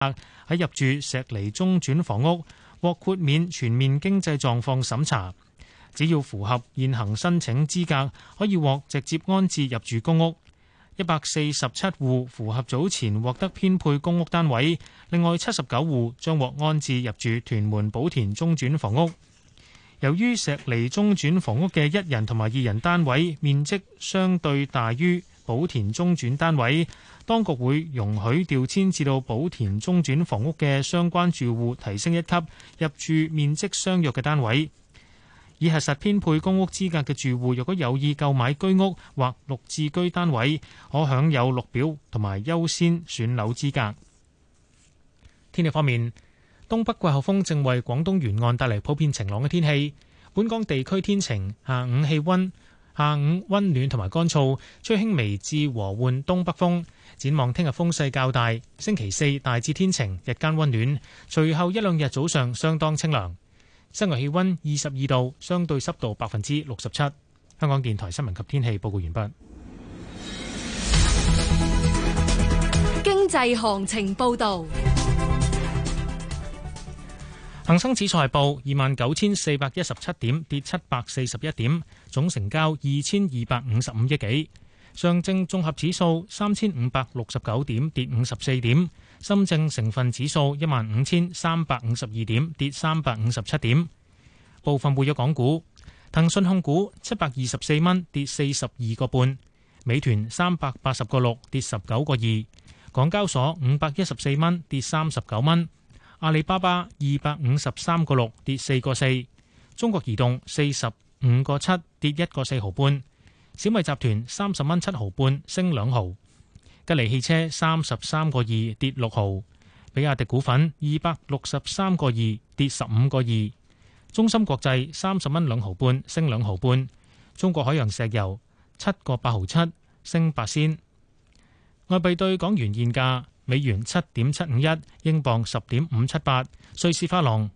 喺入住石籬中轉房屋獲豁免全面經濟狀況審查，只要符合現行申請資格，可以獲直接安置入住公屋。147戶符合早前獲得編配公屋單位，另外79戶將獲安置入住屯門寶田中轉房屋。由於石籬中轉房屋嘅1人同埋2人單位面積相對大於寶田中轉單位，當局會容許調遷至到寶田中轉房屋嘅相關住戶提升一級，入住面積相若嘅單位。已核實編配公屋資格嘅住戶，若果有意購買居屋或綠置居單位，可享有綠表同埋優先選樓資格。天氣方面，東北季候風正為廣東沿岸帶嚟普遍晴朗嘅天氣。本港地區天晴，下午溫暖同埋乾燥，吹輕微至和緩東北風。展望聽日風勢較大，星期四大致天晴，日間溫暖，隨後一兩日早上相當清涼。室外氣溫22度，相對濕度67%。香港電台新聞及天氣報告完畢。 經濟行情報道。 恒生指數係報29,417點，跌741點，總成交2255億幾。上證綜合指數3569點，跌54點。深證成分指數15,352點，跌357點。部分活躍港股，騰訊控股724蚊，跌42個半；美團380個6，跌19個2；港交所514蚊，跌39蚊；阿里巴巴253個6，跌4個4；中國移動45個7，跌1個4毫半；小米集團30蚊7毫半，升2毫。吉利汽車33個2，跌6毫；比亞迪股份263個2，跌15個2；中芯國際30蚊2毫半，升2毫半；中國海洋石油7個8毫7，升8仙。外幣對港元現價：美元7.751，英鎊10.578，瑞士法郎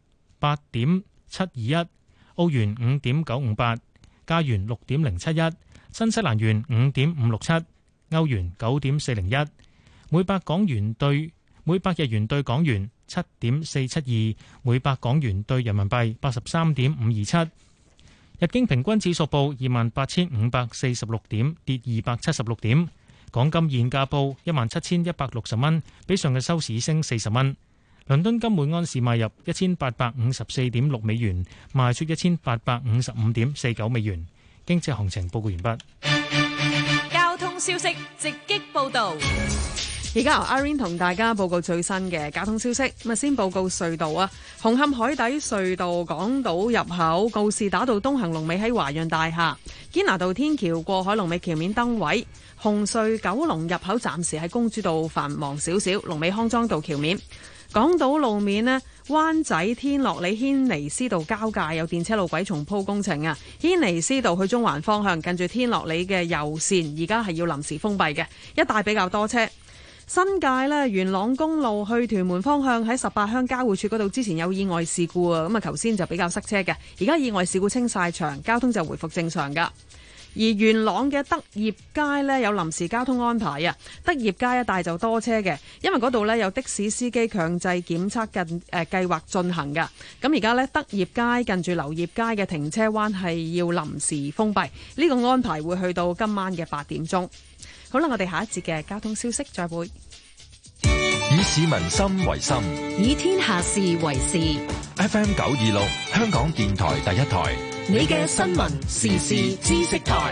8.721，澳元5.958，加元6.071，新西蘭元5.567。歐元9.401，每百日元對港元7.472，每百港元對人民幣83.527。日經平均指數報28,546點，跌276點。港金現價報17,160蚊，比上日收市升40蚊。倫敦金每安士買入1854.6美元，賣出1855.49美元。經濟行情報告完畢。 交通消息直擊報道， 而家由阿 Rain 同大家報告最新嘅交通消息。咁啊，先報告隧道啊，紅磡海底隧道港島入口告士打道東行龍尾喺華潤大廈，堅拿道天橋過海龍尾橋面燈位，紅隧九龍入口暫時喺公主道繁忙少少，龍尾康莊道橋面。港島路面呢，灣仔天樂里軒尼詩道交界有電車路軌重鋪工程啊，軒尼詩道去中環方向近住天樂里嘅右線而家係要臨時封閉嘅，一帶比較多車。新界呢，元朗公路去屯門方向喺18鄉交匯處嗰度之前有意外事故啊，咁啊頭先就比較塞車嘅，而家意外事故清晒場，交通就回復正常噶。而元朗嘅德業街呢，有臨時交通安排啊，德業街一帶就多車嘅，因為嗰度呢有的士司機強制檢測計劃進行噶。咁而家呢，德業街近住劉業街嘅停車灣係要臨時封閉，呢個安排會去到今晚嘅8點鐘。好啦，我哋下一節嘅交通消息再會。 以市民心為心， 以天下事為事。 FM 926，香港電台第一台。 你嘅新聞時事知識台，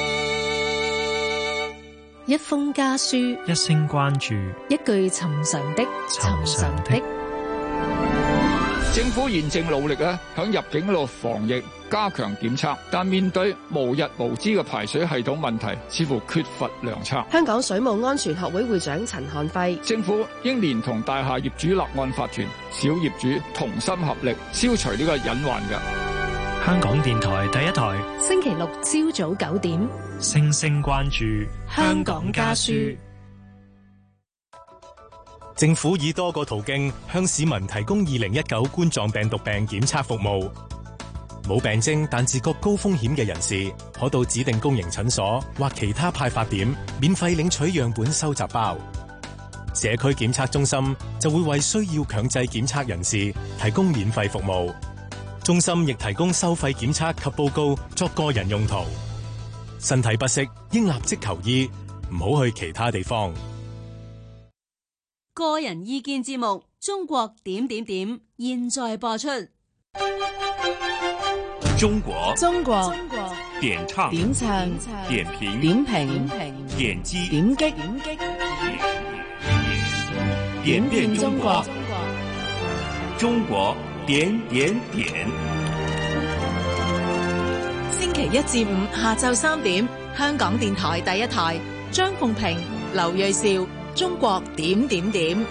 一封家書， 一聲關注， 一句尋常的尋常的。 政府現正努力咧，響入境嗰度防疫，加強檢測，但面對無日無之嘅排水系統問題，似乎缺乏良策。 香港水務安全學會會長陳漢輝： 政府應連同大廈業主立案法團、小業主同心合力，消除呢個隱患嘅。 香港電台第一台， 星期六朝早9點， 聲聲關注香港家書。 政府以多個途徑向市民提供2019冠狀病毒病檢測服務。冇病徵但自覺高風險嘅人士，可到指定公營診所或其他派發點免費領取樣本收集包。 社區檢測中心就會為需要強制檢測人士提供免費服務。中心亦提供收費檢測及報告作個人用途。身體不適應立即求醫，唔好去其他地方。 個人意見節目《中國點點點》現在播出。 中國點唱點評點擊點變中國，中國點點點。 星期一至五下晝3點，香港電台第一台，張鳳平、劉銳紹，中國點點點。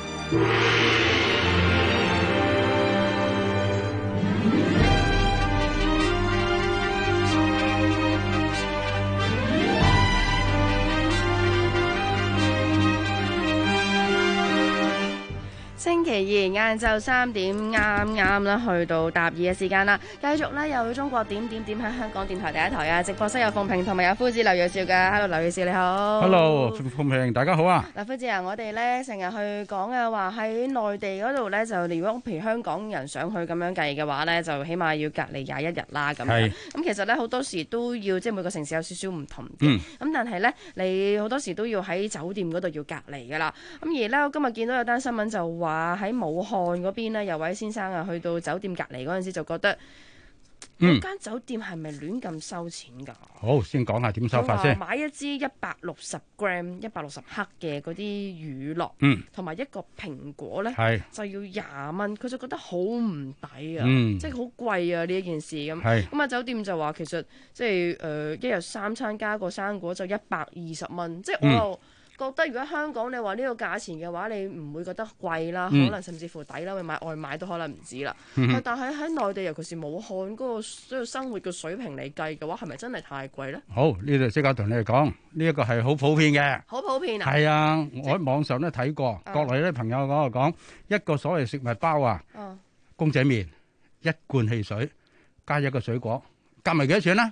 星期二晏晝3點啱啦，去到答疑嘅時間啦。繼續咧，有中國點點點喺香港電台第一台啊！直播室有鳳平同埋有夫子劉銳紹嘅。Hello， 劉銳紹你好。 Hello， 鳳平大家好啊！ 嗱，夫子啊，我哋咧成日去講嘅話喺內地嗰度咧，就如果譬如香港人想去咁樣計嘅話咧，就起碼要隔離21日啦咁樣。咁其實咧好多時都要，即係每個城市有少少唔同嘅。咁但係咧，你好多時都要喺酒店嗰度要隔離噶啦。咁而咧，我今日見到有單新聞就話喺武漢嗰邊呢，有位先生啊，去到酒店隔離嗰陣時就覺得嗰間酒店係咪亂咁收錢㗎？ 好，先講下點收法先。 買一支160 gram 160克嘅嗰啲乳酪，同埋一個蘋果咧，就要20蚊，佢就覺得好唔抵啊！即係好貴啊呢一件事咁。咁啊酒店就話其實即係一日3餐加個生果就120蚊，即係我又覺得如果香港你話呢個價錢嘅話，你唔會覺得貴啦，可能甚至乎抵啦，你買外賣都可能唔止啦。但係喺內地，尤其是武漢嗰個需要生活嘅水平嚟計嘅話，係咪真係太貴咧？ 好，呢度即刻同你哋講，呢一個係好普遍嘅。 好普遍啊！ 係啊，我喺網上都睇過，國內啲朋友講一個所謂食物包啊，公仔麵、一罐汽水加一個水果，夾埋幾多錢咧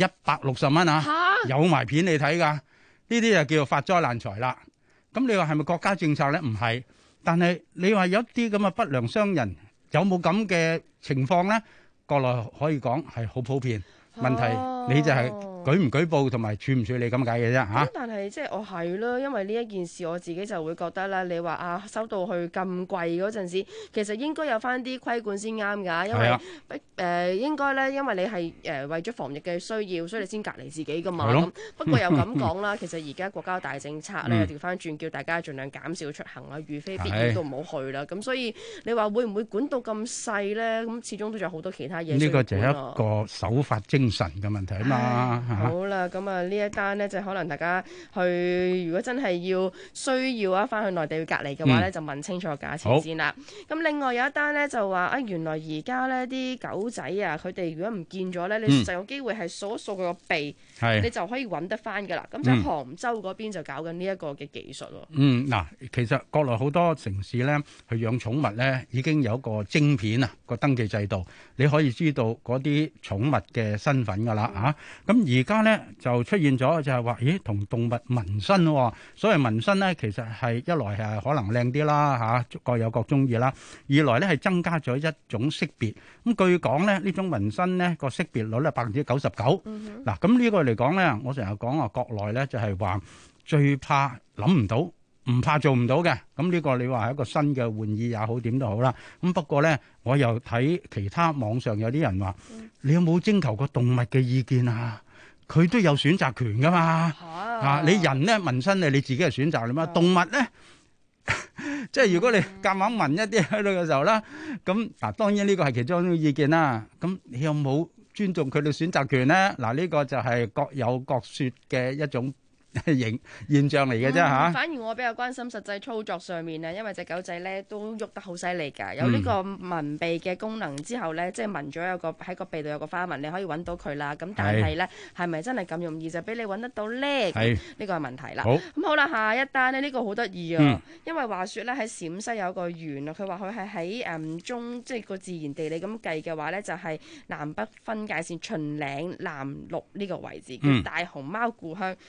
？160蚊啊！有埋片你睇㗎。呢啲就叫做發災難財啦。咁你話係咪國家政策咧？唔係，但係你話有啲咁嘅不良商人有冇咁嘅情況咧？國內可以講係好普遍。問題你就係舉唔舉報同埋處唔處理咁解嘅啫嚇。 但係即係我係咯，因為呢一件事我自己就會覺得啦。你話收到去咁貴嗰陣時，其實應該有翻啲規管先啱㗎。因為應該咧，因為你係為咗防疫嘅需要，所以你先隔離自己㗎嘛。咁不過又咁講啦，其實而家國家大政策咧，調翻轉叫大家盡量減少出行啊，如非必要都唔好去啦。咁所以你話會唔會管到咁細咧？咁始終都仲有好多其他嘢。 呢個就係一個守法精神嘅問題啊嘛。 好啦，咁啊呢一單呢，就可能大家去，如果真係需要翻去內地去隔離嘅話呢，就問清楚價錢先啦。咁另外有一單呢，就話原來而家呢啲狗仔啊，佢哋如果唔見咗呢，你就有機會係掃一掃佢個鼻，你就可以揾得翻噶啦。咁就杭州嗰邊就搞緊呢一個嘅技術喎。 嗱，其實國內好多城市呢，去養寵物呢，已經有個晶片啊，個登記制度，你可以知道嗰啲寵物嘅身份噶啦嚇。咁而家咧就出現咗就係話，同動物紋身喎。所謂紋身咧，其實係一來係可能靚啲啦嚇，各有各中意啦；二來咧係增加咗一種識別。咁據講咧，呢種紋身咧個識別率咧99%。嗱，咁呢個嚟講咧，我成日講話國內咧就係話最怕諗唔到，唔怕做唔到嘅。咁呢個你話係一個新嘅玩意也好，點都好啦。咁不過咧，我又睇其他網上有啲人話，你有冇徵求過動物嘅意見啊？佢都有選擇權噶嘛，你人咧紋身你自己係選擇嚟嘛，動物咧即係如果你夾硬紋一啲喺度嘅時候啦，咁當然呢個係其中一種意見啦。咁你有冇尊重佢哋選擇權咧？呢個就係各有各說嘅一種現象嚟嘅啫嚇。 反而我比較關心實際操作上面啊，因為隻狗仔咧都喐得好犀利㗎，有呢個紋鼻嘅功能之後咧，即係紋咗有個喺個鼻度有個花紋，你可以揾到佢啦。咁但係咧係咪真係咁容易就俾你揾得到咧？呢個係問題啦。咁好啦，下一單呢，呢個好得意啊，因為話説咧喺陝西有個縣啊，佢話佢係喺即係個自然地理咁計嘅話咧，就係南北分界線秦嶺南麓呢個位置叫大熊貓故鄉。佢話因為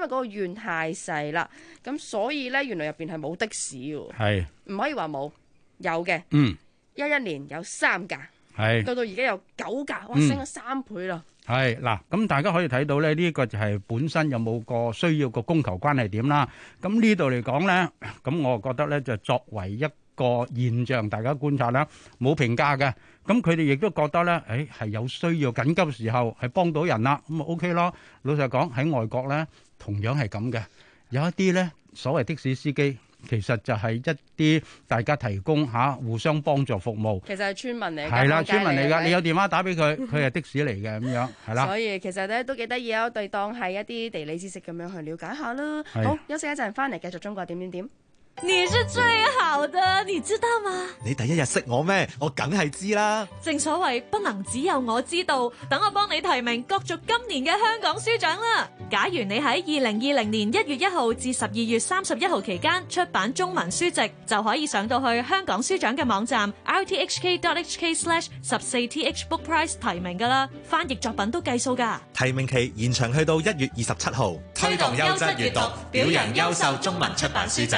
為嗰個縣太細啦，咁所以咧原來入邊係冇的士喎。 係唔可以話冇，有嘅。11年有3架，到而家有9架，哇，升咗3倍啦。 係嗱，咁大家可以睇到咧，呢個就係本身有冇個需要個供求關係點啦。咁呢度嚟講咧，咁我覺得咧就作為一個現象，大家觀察啦，冇評價嘅。咁佢哋亦都覺得咧，係有需要緊急時候係幫到人啦，咁啊 OK 咯。老實講喺外國咧，同樣係咁嘅，有一啲咧所謂的士司機。其實就係一啲大家提供互相幫助服務。 其實係村民嚟㗎， 係啦，村民嚟㗎。你有電話打俾佢，佢係的士嚟嘅咁樣，係啦。 所以其實咧都幾得意啊，我哋當係一啲地理知識咁樣去了解下啦。好，休息一陣，翻嚟繼續中國點點點。 你是最好的，你知道嗎？ 你第一日識我咩？我梗係知啦。 正所謂不能只有我知道，等我幫你提名角逐今年嘅香港書獎啦。假如你喺2020年1月1號至12月31號期間出版中文書籍，就可以上到去香港書獎嘅網站 rthk.hk/14th bookprize 提名噶啦。翻譯作品都計數噶。 提名期延長去到1月27號。 推動優質閱讀，表揚優秀中文出版書籍。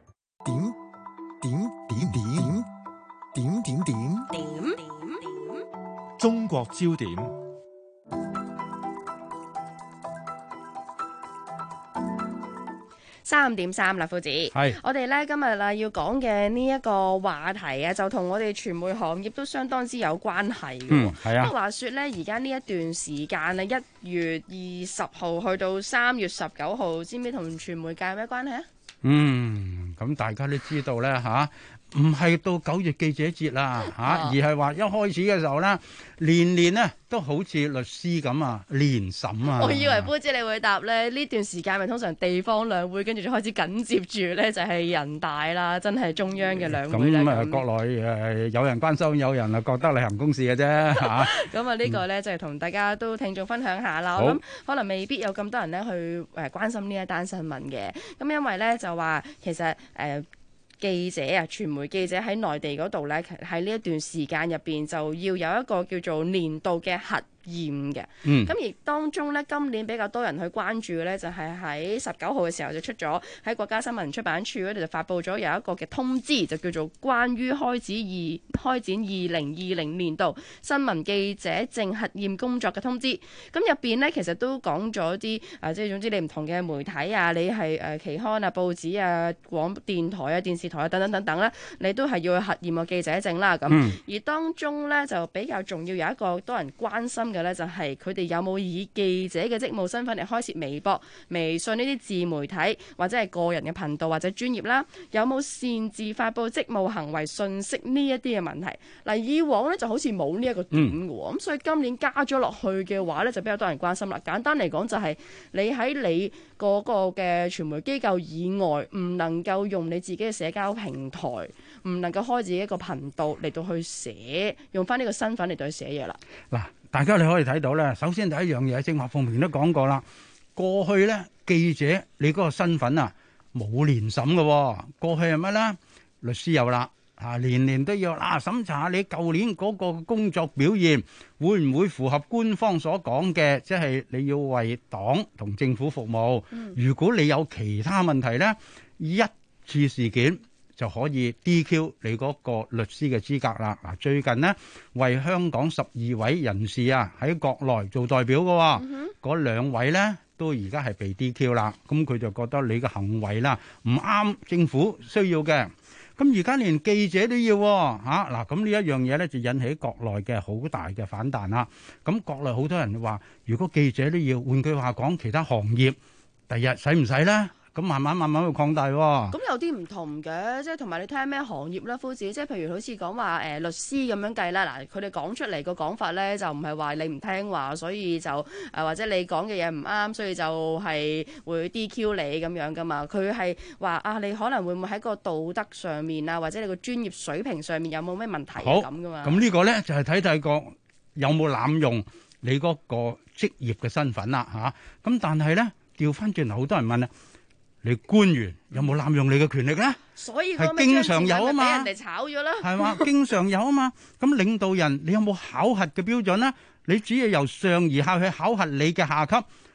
點中國焦點。 3點3啦，夫子。係我哋咧今日要講嘅呢一個話題啊，就同我哋傳媒行業都相當之有關係嘅。係啊。不過話說咧，而家呢一段時間啊，1月20號去到3月19號，知唔知同傳媒界有咩關係啊？ 咁大家都知道咧唔係到9月記者節啦而係話一開始嘅時候咧，年年呢都好似律師咁年審啊。 我以為夫子你會答咧，呢段時間咪通常地方兩會，跟住就開始緊接住咧就係人大啦，真係中央嘅兩會啦。 咁國內有人關心，有人覺得例行公事嘅啫咁呢個咧就係同大家都聽眾分享下啦。我諗可能未必有咁多人咧去關心呢一單新聞嘅。咁因為咧就話其實記者傳媒記者喺內地嗰度咧，喺呢一段時間入邊就要有一個叫做年度嘅核驗嘅。咁而當中咧，今年比較多人去關注嘅咧，就係喺19號嘅時候就出咗喺國家新聞出版處嗰度就發布咗有一個嘅通知，就叫做關於開展2020年度新聞記者證核驗工作嘅通知。咁入邊咧其實都講咗啲即係總之你唔同嘅媒體啊，你係期刊啊、報紙啊、廣電台啊、電視台啊等等等等咧，你都係要去核驗個記者證啦。咁而當中咧就比較重要有一個多人關心嘅咧，就係佢哋有冇以記者嘅職務身份嚟開設微博、微信呢啲自媒體或者係個人嘅頻道或者專頁啦，有冇擅自發布職務行為信息呢一啲嘅問題。嗱，以往咧就好似冇呢一個點嘅喎，咁所以今年加咗落去嘅話咧就比較多人關心啦。簡單嚟講就係你喺你嗰個嘅傳媒機構以外，唔能夠用你自己嘅社交平台，唔能夠開自己一個頻道嚟到去寫，用翻呢個身份嚟到去寫嘢啦。 嗱，大家你可以睇到咧，首先第一樣嘢，正話鳳平都講過啦。過去咧記者你嗰個身份冇年審嘅，過去係乜咧？律師有啦，年年都要審查下你舊年嗰個工作表現會唔會符合官方所講嘅，即係你要為黨同政府服務。如果你有其他問題咧，一次事件就可以 DQ 你嗰個律師嘅資格啦。最近呢，為香港12位人士喺國內做代表嘅嗰2位呢，都而家係被 DQ 啦。咁佢就覺得你嘅行為啦唔啱政府需要嘅。咁而家連記者都要嗱，咁呢一樣嘢呢，就引起國內嘅好大嘅反彈啦。咁國內好多人話，如果記者都要，換句話講，其他行業第日使唔使呢？咁慢慢去擴大喎。 咁有啲唔同嘅，即係同埋你睇下咩行業啦，夫子。即係譬如好似講話律師咁樣計啦。嗱，佢哋講出嚟個講法咧，就唔係話你唔聽話，所以就或者你講嘅嘢唔啱，所以就係會 DQ 你咁樣噶嘛。佢係話你可能會唔會喺個道德上面或者你個專業水平上面有冇咩問題咁噶嘛？ 咁呢個咧就係睇個有冇濫用你嗰個職業嘅身份啦咁但係咧調翻轉頭，好多人問你官員有冇濫用你嘅權力咧？ 所以係經常有啊嘛， 俾人哋炒咗啦， 係嘛？經常有啊嘛。咁領導人你有冇考核嘅標準咧？你只要由上而下去考核你嘅下級，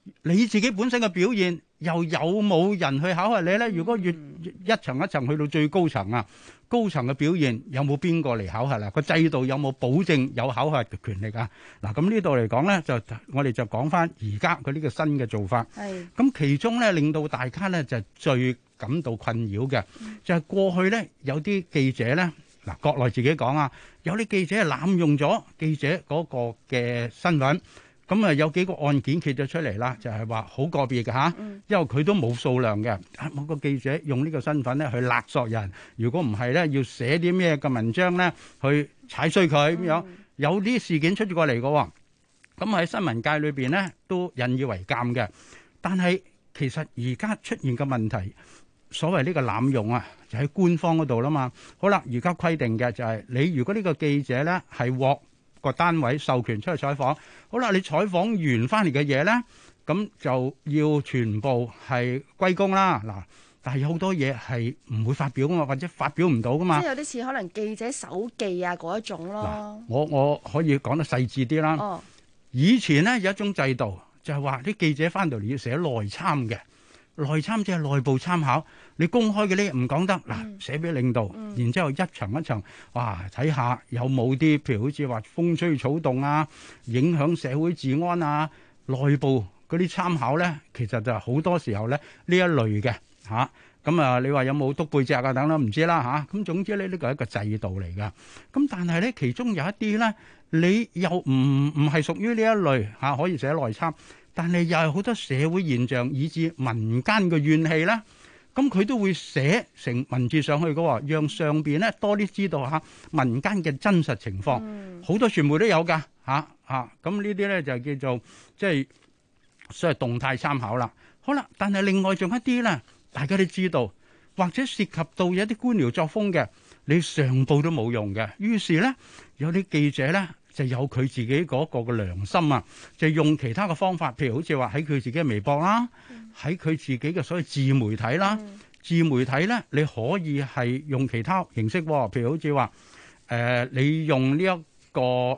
你自己本身嘅表現又有冇人去考核你咧？如果越一層一層去到最高層啊，高層嘅表現有冇邊個嚟考核啊？個制度有冇保證有考核嘅權力啊？嗱，咁呢度嚟講咧，就我哋就講翻而家佢呢個新嘅做法。係咁，其中咧令到大家咧就最感到困擾嘅，就係過去咧有啲記者咧，嗱，國內自己講啊，有啲記者係濫用咗記者嗰個嘅身份。咁啊，有幾個案件揭咗出嚟啦，就係話好個別嘅嚇，因為佢都冇數量嘅。某個記者用呢個身份咧去勒索人，如果唔係咧，要寫啲咩嘅文章咧去踩衰佢咁樣。有啲事件出咗過嚟嘅喎，咁喺新聞界裏邊咧都引以為鑑嘅。但係其實而家出現嘅問題，所謂呢個濫用啊，就喺官方嗰度啦嘛。好啦，而家規定嘅就係你如果呢個記者咧係獲個單位授權出去採訪，好啦，你採訪完翻嚟嘅嘢咧，咁就要全部係歸公啦。嗱，但係有好多嘢係唔會發表噶嘛，或者發表唔到噶嘛。 即係有啲似可能記者手記啊嗰一種咯。 我可以講得細緻啲啦。哦，以前咧有一種制度，就係話啲記者翻到嚟要寫內參嘅。內參即係內部參考，你公開嘅呢唔講得嗱，寫俾領導，然之後一層一層，哇，睇下有冇啲譬如好似話風吹草動啊，影響社會治安啊，內部嗰啲參考咧，其實就好多時候咧呢一類嘅嚇，咁啊你話有冇督背脊啊等等唔知啦嚇，咁總之咧呢個係一個制度嚟㗎，咁但係咧其中有一啲咧，你又唔係屬於呢一類嚇，可以寫內參。但係又係好多社會現象，以至民間嘅怨氣啦，咁佢都會寫成文字上去嘅喎，讓上邊咧多啲知道嚇民間嘅真實情況。好多傳媒都有㗎嚇，咁呢啲咧就叫做即係所謂動態參考啦。好啦，但係另外仲有一啲咧，大家都知道，或者涉及到有一啲官僚作風嘅，你上報都冇用嘅。於是咧，有啲記者咧，就有佢自己嗰個嘅良心啊，就用其他嘅方法，譬如好似話喺佢自己嘅微博啦，喺佢自己嘅所謂自媒體啦，自媒體咧你可以係用其他形式，譬如好似話你用呢一個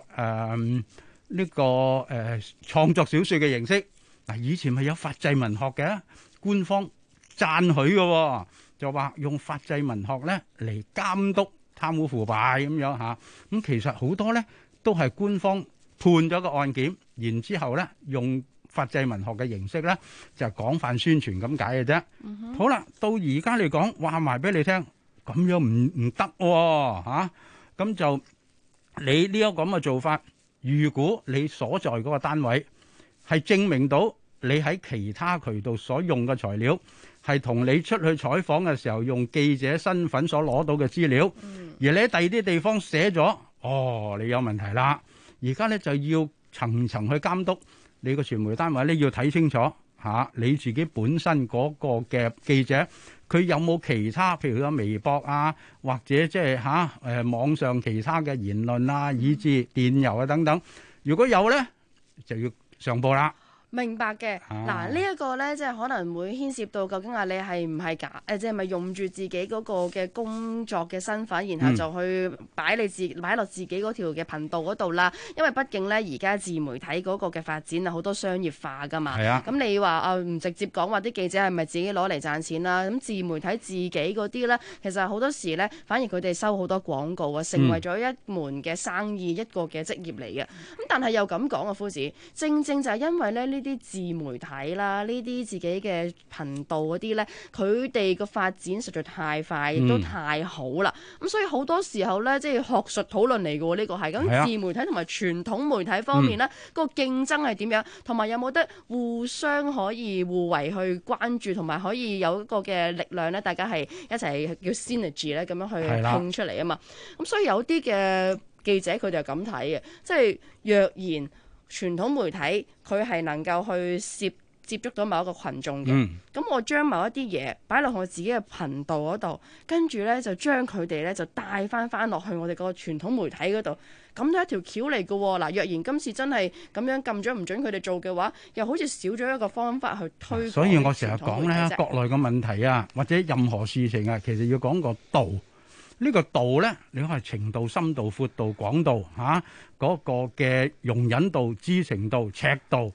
創作小説嘅形式。嗱，以前咪有法制文學嘅，官方讚許嘅，就話用法制文學咧嚟監督貪污腐敗咁樣嚇。咁其實好多咧，都係官方判咗個案件，然之後咧用法制文學嘅形式咧就廣泛宣傳咁解嘅啫。好啦，到而家嚟講話埋俾你聽，咁樣唔得喎嚇。咁就你呢一個咁嘅做法，如果你所在嗰個單位係證明到你喺其他渠道所用嘅材料係同你出去採訪嘅時候用記者身份所攞到嘅資料，而你喺第二啲地方寫咗。哦，你有問題啦！而家咧就要層層去監督你個傳媒單位咧，要睇清楚嚇你自己本身嗰個嘅記者，佢有冇其他，譬如有微博啊，或者即係網上其他嘅言論啊，以至電郵啊等等。如果有咧，就要上報啦。 明白嘅，嗱呢一個咧，即係可能會牽涉到究竟你係唔係假即係咪用住自己嗰個嘅工作嘅身份，然後就去擺落自己嗰條嘅頻道嗰度啦。因為畢竟咧，而家自媒體嗰個嘅發展啊，好多商業化噶嘛。係啊。咁你話唔直接講話啲記者係咪自己攞嚟賺錢啦？咁自媒體自己嗰啲咧，其實好多時咧，反而佢哋收好多廣告啊，成為咗一門嘅生意，一個嘅職業嚟嘅。咁但係又咁講啊，夫子，正正就係因為咧呢啲自媒體啦，呢啲自己嘅頻道嗰啲咧，佢哋個發展實在太快，亦都太好啦。咁所以好多時候咧，即係學術討論嚟嘅喎，呢個係咁自媒體同埋傳統媒體方面咧，個競爭係點樣，同埋有冇得互相可以互為去關注，同埋可以有一個嘅力量咧，大家係一齊叫 synergy 咧，咁樣去拼出嚟啊嘛。咁所以有啲嘅記者佢哋係咁睇嘅，即係若然傳統媒體佢係能夠去接觸到某一個群眾嘅，咁我將某一啲嘢擺落我自己嘅頻道嗰度，跟住咧就將佢哋咧就帶翻落去我哋個傳統媒體嗰度，咁都係一條橋嚟嘅喎。嗱，若然今次真係咁樣禁咗唔準佢哋做嘅話，又好似少咗一個方法去推廣。所以我成日講咧，國內嘅問題啊，或者任何事情啊，其實要講個度。呢個度咧，你可係程度、深度、闊度、廣度嚇，嗰個嘅容忍度、知情度、尺度，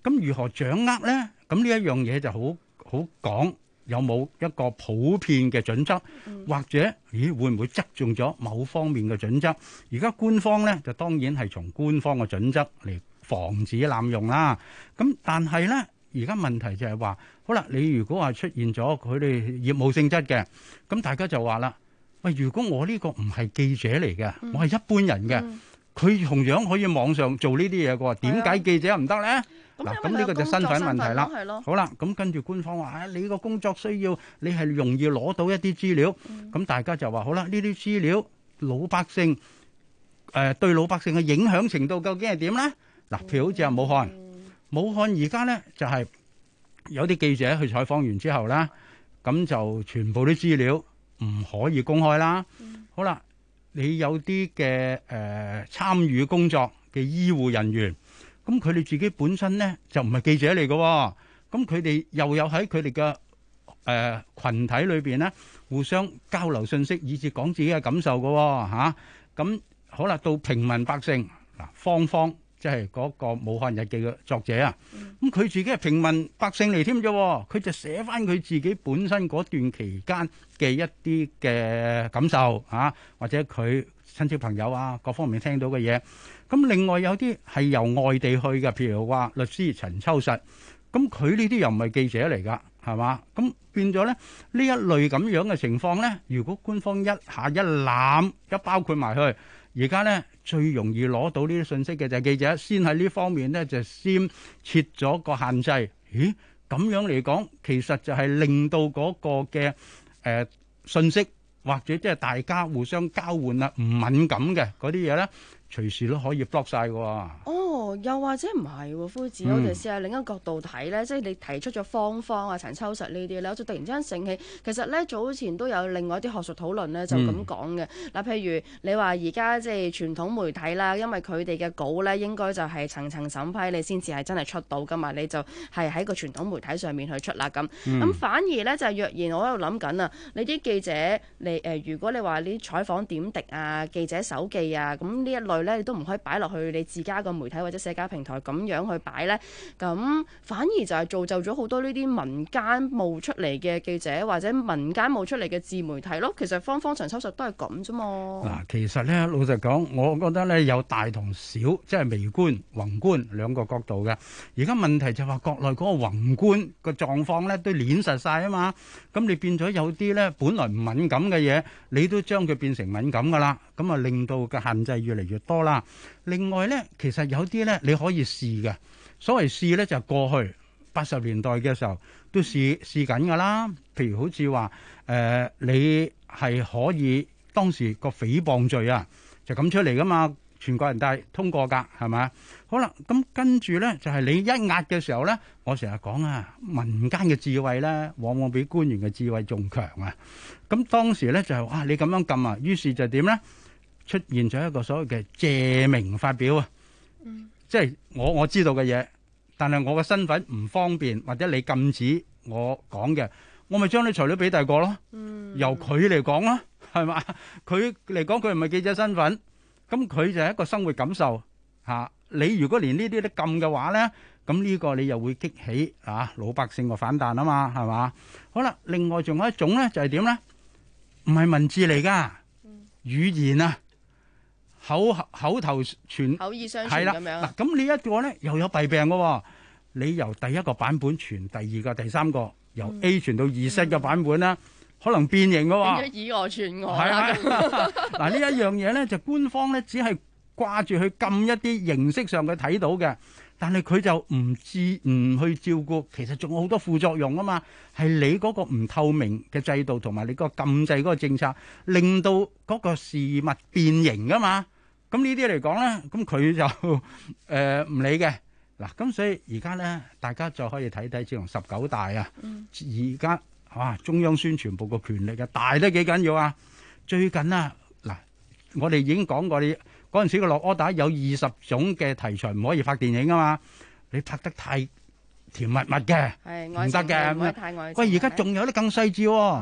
咁如何掌握咧？咁呢一樣嘢就好講，有冇一個普遍嘅準則，或者會唔會側重咗某方面嘅準則？而家官方咧就當然係從官方嘅準則嚟防止濫用啦。咁但係咧，而家問題就係話，好啦，你如果話出現咗佢哋業務性質嘅，咁大家就話啦，喂，如果我呢個唔係記者嚟嘅，我係一般人嘅，佢同樣可以網上做呢啲嘢嘅，點解記者唔得咧？嗱，咁呢個就身份問題啦。好啦，咁跟住官方話，你個工作需要，你係容易攞到一啲資料。咁大家就話好啦，呢啲資料老百姓對老百姓嘅影響程度究竟係點咧？嗱，譬如好似係武漢而家咧就係有啲記者去採訪完之後咧，咁就全部啲資料唔可以公開啦。好啦，你有啲嘅參與工作嘅醫護人員。咁佢哋自己本身咧就唔係記者嚟嘅，咁佢哋又有喺佢哋嘅羣體裏邊咧互相交流信息，以至講自己嘅感受嘅嚇。咁好啦，到平民百姓嗱，方即係嗰個《武漢日記》嘅作者啊，咁佢自己係平民百姓嚟添啫，佢就寫翻佢自己本身嗰段期間嘅一啲嘅感受嚇，或者佢親戚朋友啊各方面聽到嘅嘢。咁另外有啲係由外地去嘅，譬如話律師陳秋實，咁佢呢啲又唔係記者嚟㗎，係嘛？咁變咗咧呢一類咁樣嘅情況咧，如果官方一下一攬一包括埋去，而家咧最容易攞到呢啲信息嘅就係記者，先喺呢方面咧就先設咗個限制。咦？咁樣嚟講，其實就係令到嗰個嘅信息或者即係大家互相交換啊唔敏感嘅嗰啲嘢咧，隨時都可以 block 晒嘅喎。 哦，又或者唔係喎，夫子，我哋試下另一個角度睇咧，即係你提出咗方啊、陳秋實呢啲咧，我就突然之間醒起，其實咧早前都有另外一啲學術討論咧，就咁講嘅。嗱，譬如你話而家即係傳統媒體啦，因為佢哋嘅稿咧應該就係層層審批，你先至係真係出到噶嘛，你就係喺個傳統媒體上面去出啦咁。咁反而咧就係若然我喺度諗緊啊，你啲記者你如果你話你啲採訪點滴啊、記者手記啊，咁呢一類咧，你都唔可以擺落去你自家個媒體或者社交平台咁樣去擺咧，咁反而就係造就咗好多呢啲民間冒出嚟嘅記者或者民間冒出嚟嘅自媒體咯。其實方陳秋實都係咁啫嘛。 嗱，其實咧老實講，我覺得咧有大同小，即係微觀、宏觀兩個角度嘅。而家問題就話國內嗰個宏觀個狀況咧都攣實晒啊嘛，咁你變咗有啲咧本來唔敏感嘅嘢，你都將佢變成敏感噶啦，咁啊令到嘅限制越嚟越多啦。另外咧，其實有啲咧你可以試嘅。所謂試咧就係過去80年代嘅時候都試緊㗎啦。譬如好似話你係可以當時個誹謗罪啊，就咁出嚟㗎嘛，全國人大通過㗎，係咪？好啦，咁跟住咧就係你一壓嘅時候咧，我成日講啊，民間嘅智慧咧，往往比官員嘅智慧仲強啊。咁當時咧就係你咁樣撳啊，於是就點咧？出現咗一個所謂嘅借名發表啊，即係我知道嘅嘢，但係我嘅身份唔方便，或者你禁止我講嘅，我咪將啲材料俾第二個咯，由佢嚟講咯，係嘛？佢嚟講佢唔係記者身份，咁佢就係一個生活感受嚇。你如果連呢啲都禁嘅話咧，咁呢個你又會激起老百姓個反彈啊嘛，係嘛？好啦，另外仲有一種咧就係點咧？唔係文字嚟㗎，語言啊。口頭傳口耳相傳咁樣嗱，咁呢一個咧又有弊病嘅喎。你由第一個版本傳第二個、第三個，由 A 傳到 Z 嘅版本咧，可能變形嘅喎。 變咗以訛傳訛啦。 嗱呢一樣嘢咧，就官方咧只係掛住去禁一啲形式上佢睇到嘅，但係佢就唔去照顧，其實仲有好多副作用啊嘛。係你嗰個唔透明嘅制度同埋你個禁制嗰個政策，令到嗰個事物變形噶嘛。咁呢啲嚟講咧，咁佢就唔理嘅嗱。咁所以而家咧，大家就可以睇睇自從19大啊，而家中央宣傳部個權力啊大得幾緊要啊！最近啊嗱，我哋已經講過，你嗰陣時個落 order 有20種嘅題材唔可以拍電影啊嘛，你拍得太甜蜜蜜嘅唔得嘅。喂，而家仲有啲更細緻喎。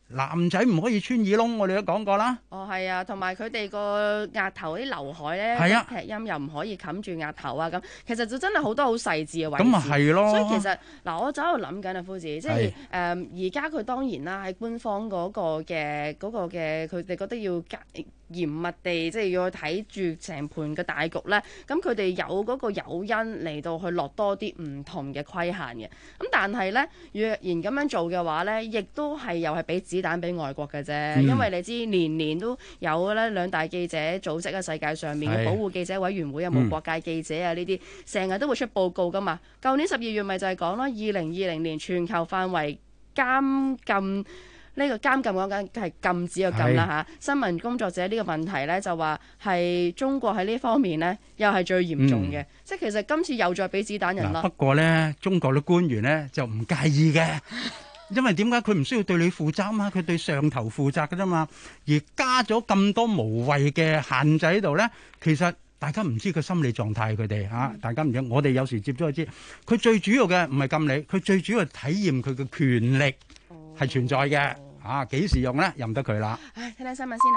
男仔唔可以穿耳窿，我哋都講過啦。 哦，係啊，同埋佢哋個額頭啲劉海咧，劈音又唔可以冚住額頭啊。咁其實就真係好多好細緻嘅位置。咁啊係咯。所以其實嗱，我就喺度諗緊啊，夫子，即係而家佢當然啦，喺官方嗰個嘅，佢哋覺得要嚴密地，即係要去睇住成盤嘅大局咧。咁佢哋有嗰個誘因嚟到去落多啲唔同嘅規限嘅。咁但係咧，若然咁樣做嘅話咧，亦都係又係俾子彈俾外國嘅啫。因為你知年年都有咧兩大記者組織喺世界上面嘅保護記者委員會，有冇國界記者啊？呢啲成日都會出報告噶嘛。舊年12月咪就係講啦，2020年全球範圍監禁。呢個監禁講緊係禁止嘅禁啦嚇，新聞工作者呢個問題呢，就話係中國喺呢方面呢，又係最嚴重嘅，即係其實今次又再俾子彈人啦。 不過呢，中國嘅官員呢，就唔介意嘅，因為點解佢唔需要對你負責嘛，佢對上頭負責嘅啫嘛，而加咗咁多無謂嘅限制喺度呢，其實大家唔知佢心理狀態，佢哋嚇，大家唔知。我哋有時接咗就知，佢最主要嘅唔係禁你，佢最主要係體驗佢嘅權力係存在嘅。幾時用咧？任得佢啦。 唉，睇睇新聞先啦。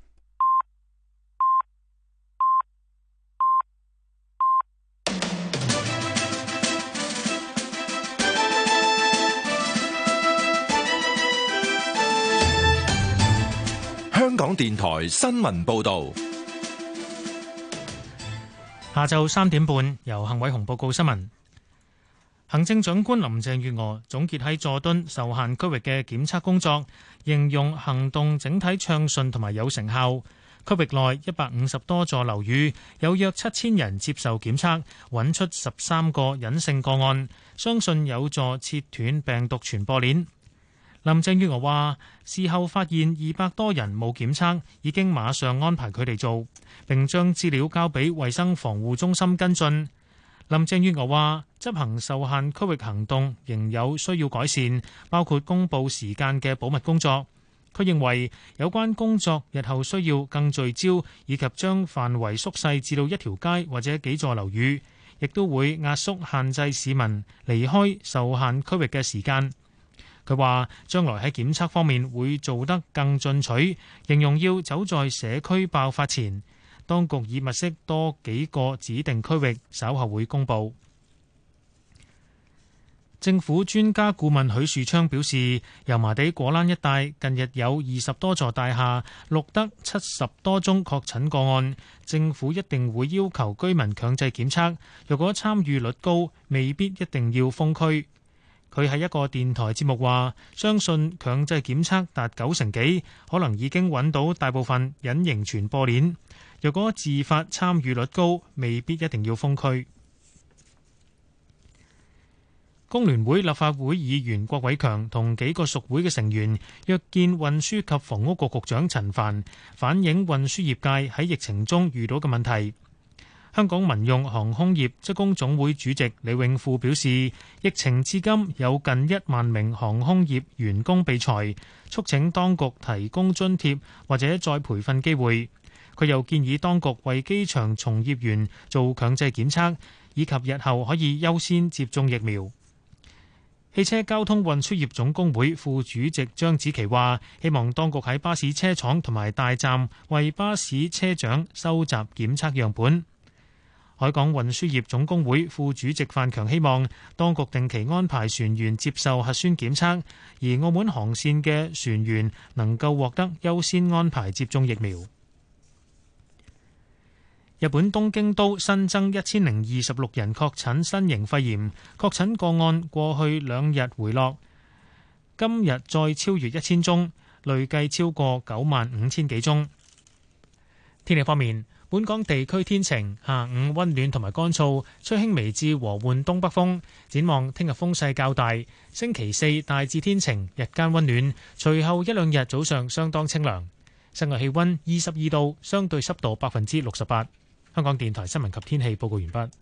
香港電台新聞報導。 下晝3點半，由幸偉雄報告新聞。行政長官林鄭月娥總結喺佐敦受限區域嘅檢測工作，形容行動整體暢順同埋有成效。區域內150多座樓宇有約7000人接受檢測，揾出13個隱性個案，相信有助切斷病毒傳播鏈。林鄭月娥話：事後發現200多人冇檢測，已經馬上安排佢哋做，並將資料交俾衛生防護中心跟進。林鄭月娥話：執行受限區域行動仍有需要改善，包括公佈時間嘅保密工作。佢認為有關工作日後需要更聚焦，以及將範圍縮細至到一條街或者幾座樓宇，亦都會壓縮限制市民離開受限區域嘅時間。佢話：將來喺檢測方面會做得更進取，形容要走在社區爆發前。當局已物色多幾個指定區域，稍後會公佈。政府專家顧問許樹昌表示，油麻地果欄一帶近日有20多座大廈錄得70多宗確診個案，政府一定會要求居民強制檢測。若果參與率高，未必一定要封區。佢喺一個電台節目話，相信強制檢測達90幾，可能已經揾到大部分隱形傳播鏈。若果自發參與率高，未必一定要封區。工聯會立法會議員郭偉強同幾個屬會嘅成員約見運輸及房屋局局長陳帆，反映運輸業界喺疫情中遇到嘅問題。香港民用航空業職工總會主席李永富表示，疫情至今有近1萬名航空業員工被裁，促請當局提供津貼或者再培訓機會。佢又建議當局為機場從業員做強制檢測，以及日後可以優先接種疫苗。汽車交通運輸業總工會副主席張子琪話，希望當局喺巴士車廠同埋大站為巴士車長收集檢測樣本。海港運輸業總工會副主席范強希望當局定期安排船員接受核酸檢測，而澳門航線嘅船員能夠獲得優先安排接種疫苗。日本東京都新增1026人確診新型肺炎，確診個案過去2日回落，今日再超越1000宗，累計超過95000幾宗。天氣方面，本港地區天晴，下午溫暖同埋乾燥，吹輕微至和緩東北風。展望聽日風勢較大，星期4大致天晴，日間溫暖，隨後1-2日早上相當清涼。室外氣溫22度，相對濕度68%。香港電台新聞及天氣報告完畢。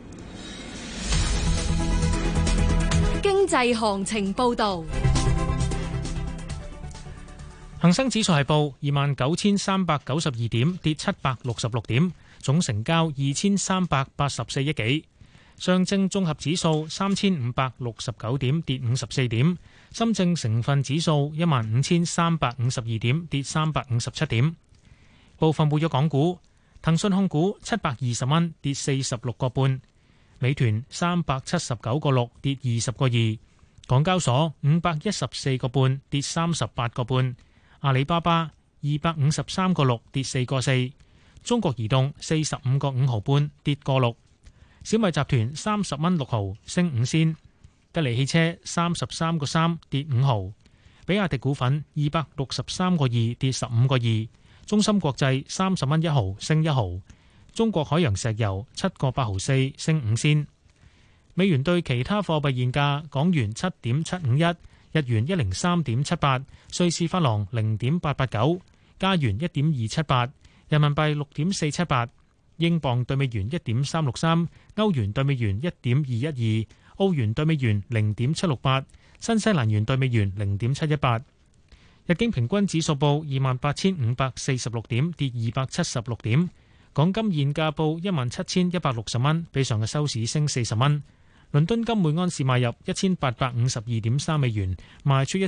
經濟行情報道， 恒生指數係報29,392點，跌766點，總成交2384億幾。上證綜合指數3569點，跌54點。 深證成分指數15,352點，跌357點。部分活躍港股，騰訊控股720蚊，跌46個半；美團379個6，跌20個2；港交所514個半，跌38個半；阿里巴巴253個6，跌4個4；中國移動45個5毫半，跌個6；小米集團30蚊6毫，升5仙；吉利汽車33個3，跌5毫；比亞迪股份263個2，跌15個2；中芯國際30蚊1毫，升1毫；中國海洋石油7個8毫4，升5仙。美元對其他貨幣現價：港元7.751，日元103.78，瑞士法郎0.889，加元1.278，人民幣6.478，英鎊對美元1.363，歐元對美元1.212，澳元對美元0.768，新西蘭元對美元0.718。日經平均指數報28,546點，跌276點。港金現價報17,160蚊，比上日收市升40蚊。倫敦金每安士買入1,852.3美元，賣出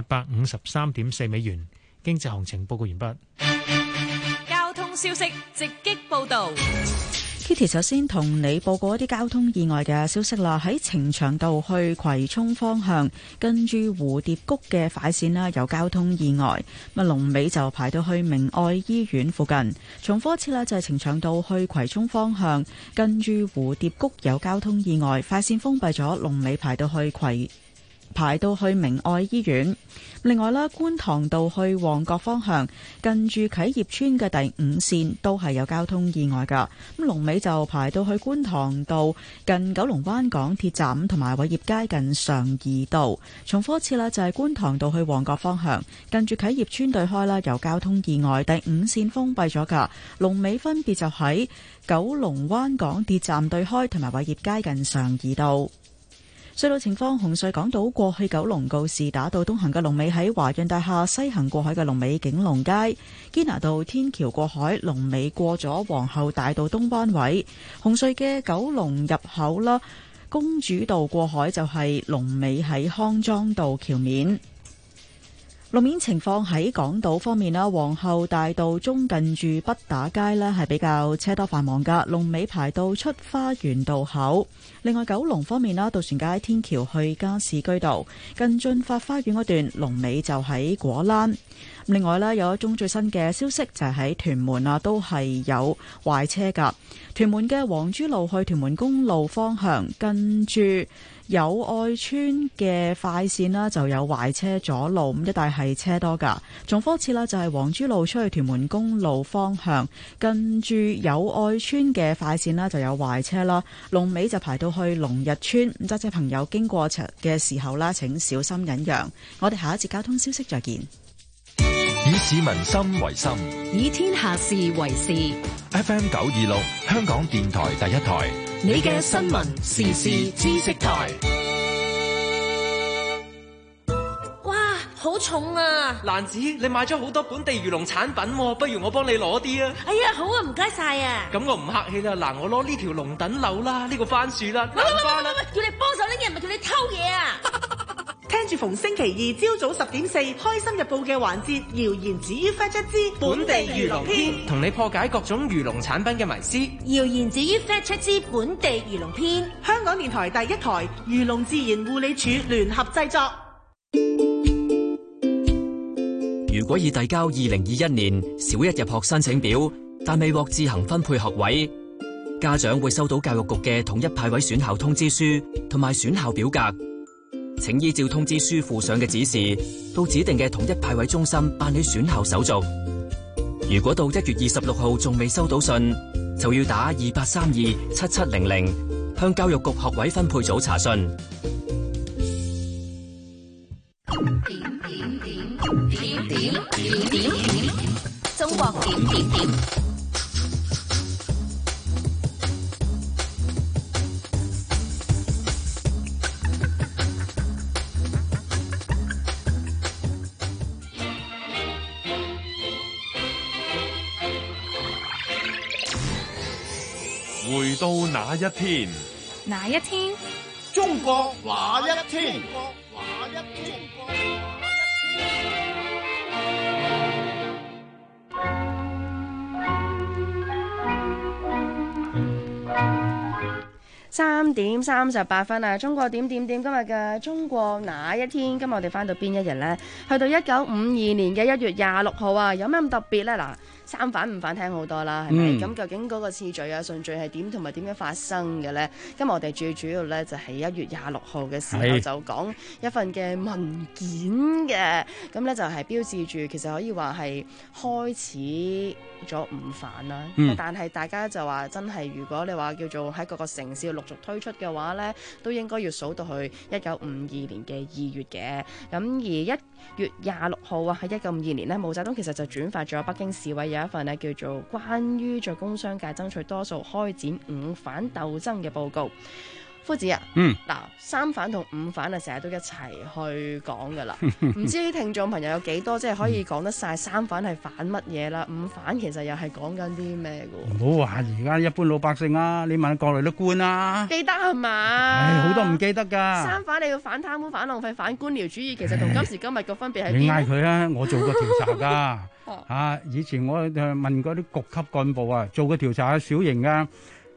1,853.4美元。經濟行情報告完畢。 交通消息直擊報導。 Kitty 首先同你報告一啲交通意外嘅消息啦。喺呈祥道去葵涌方向，近住蝴蝶谷嘅快線啦，有交通意外，龍尾就排到去明愛醫院附近。重複一次啦，就係呈祥道去葵涌方向，近住蝴蝶谷有交通意外，快線封閉咗，龍尾排到去明愛醫院。另外啦，觀塘道去旺角方向，近住啟業村嘅第5線都係有交通意外噶。咁龍尾就排到去觀塘道近九龍灣港鐵站同埋偉業街近常怡道。重複一次啦，就係觀塘道去旺角方向，近住啟業村對開啦，有交通意外，第5線封閉咗噶。龍尾分別就喺九龍灣港鐵站對開同埋偉業街近常怡道。隧道情況：紅隧港島過去九龍告士打道東行嘅龍尾喺華潤大廈，西行過海嘅龍尾景隆街；堅拿道天橋過海龍尾過咗皇后大道東灣位。紅隧嘅九龍入口啦，公主道過海就係龍尾喺康莊道橋面。路面情況喺港島方面啦，皇后大道中近住畢打街呢係比較車多繁忙噶，龍尾排到出花園道口。另外九龍方面啦，渡船街天橋去加士居道近駿發花園嗰段龍尾就喺果欄。另外呢，有一宗最新嘅消息就係喺屯門啊，都係有壞車噶。屯門嘅黃珠路去屯門公路方向，近住友愛村嘅快線啦，就有壞車阻路，咁一帶係車多噶。重複一次啦，就係黃珠路出去屯門公路方向，近住友愛村嘅快線啦，就有壞車啦，龍尾就排到去龍日村。咁揸車朋友經過嘅時候啦，請小心忍讓。我哋下一節交通消息再見。 以市民心為心， 以天下事為事。 FM 926，香港電台第一台， 你嘅新聞時事知識台。 哇，好重啊！蘭子，你買咗好多本地漁農產品，不如我幫你攞啲啊！ 哎呀，好啊，唔該晒啊！ 咁我唔客氣啦，嗱，我攞呢條龍躉柳啦，呢個番薯啦，蘭花啦。 叫你幫手拎嘢，唔係叫你偷嘢啊！ 聽住逢星期二朝早10:04，開心日報嘅環節，謠言止於 Fact 一之本地漁農篇，同你破解各種漁農產品嘅迷思。 謠言止於 Fact 一之本地漁農篇， 香港電台第一台漁農自然護理署聯合製作。 如果已遞交2021年小一入學申請表，但未獲自行分配學位，家長會收到教育局嘅統一派位選校通知書同埋選校表格。請依照通知書附上嘅指示，到指定嘅統一派位中心辦理選校手續。如果到1月26號仲未收到信，就要打28327700向教育局學位分配組查詢。 中國點。 回到那一天， 哪一天？ 中國那一天？ 3點38分啊！中國點今日嘅中國那一天？今日我哋翻到邊一日呢？去到1952年嘅1月26號啊！有咩咁特別呢？嗱，三反五反聽好多啦，係咪？咁究竟嗰個次序啊順序係點，同埋點樣發生嘅呢？今日我哋最主要呢，就係1月26號嘅時候就講一份嘅文件嘅，咁呢，就係標誌住其實可以話係開始咗五反啦。但係大家就話真係如果你話叫做喺各個城市陸續推出嘅話呢，都應該要數到去1952年嘅2月嘅。咁而1月26號啊，喺1952年呢，毛澤東其實就轉發咗北京市委有一份呢叫做關於在工商界爭取多數開展五反鬥爭嘅報告。夫子啊，嗱，三反同五反啊，成日都一齊去講噶啦。唔知啲聽眾朋友有幾多即係可以講得晒三反係反乜嘢啦？五反其實又係講緊啲咩嘅？ 唔好話而家一般老百姓啊，你問國內啲官啊， 記得係嘛？ 好多唔記得㗎。 三反你要反貪污、反浪費、反官僚主義，其實同今時今日個分別係邊？ 你嗌佢啊，我做過調查㗎。以前我問嗰啲局級幹部啊，做過調查，小型嘅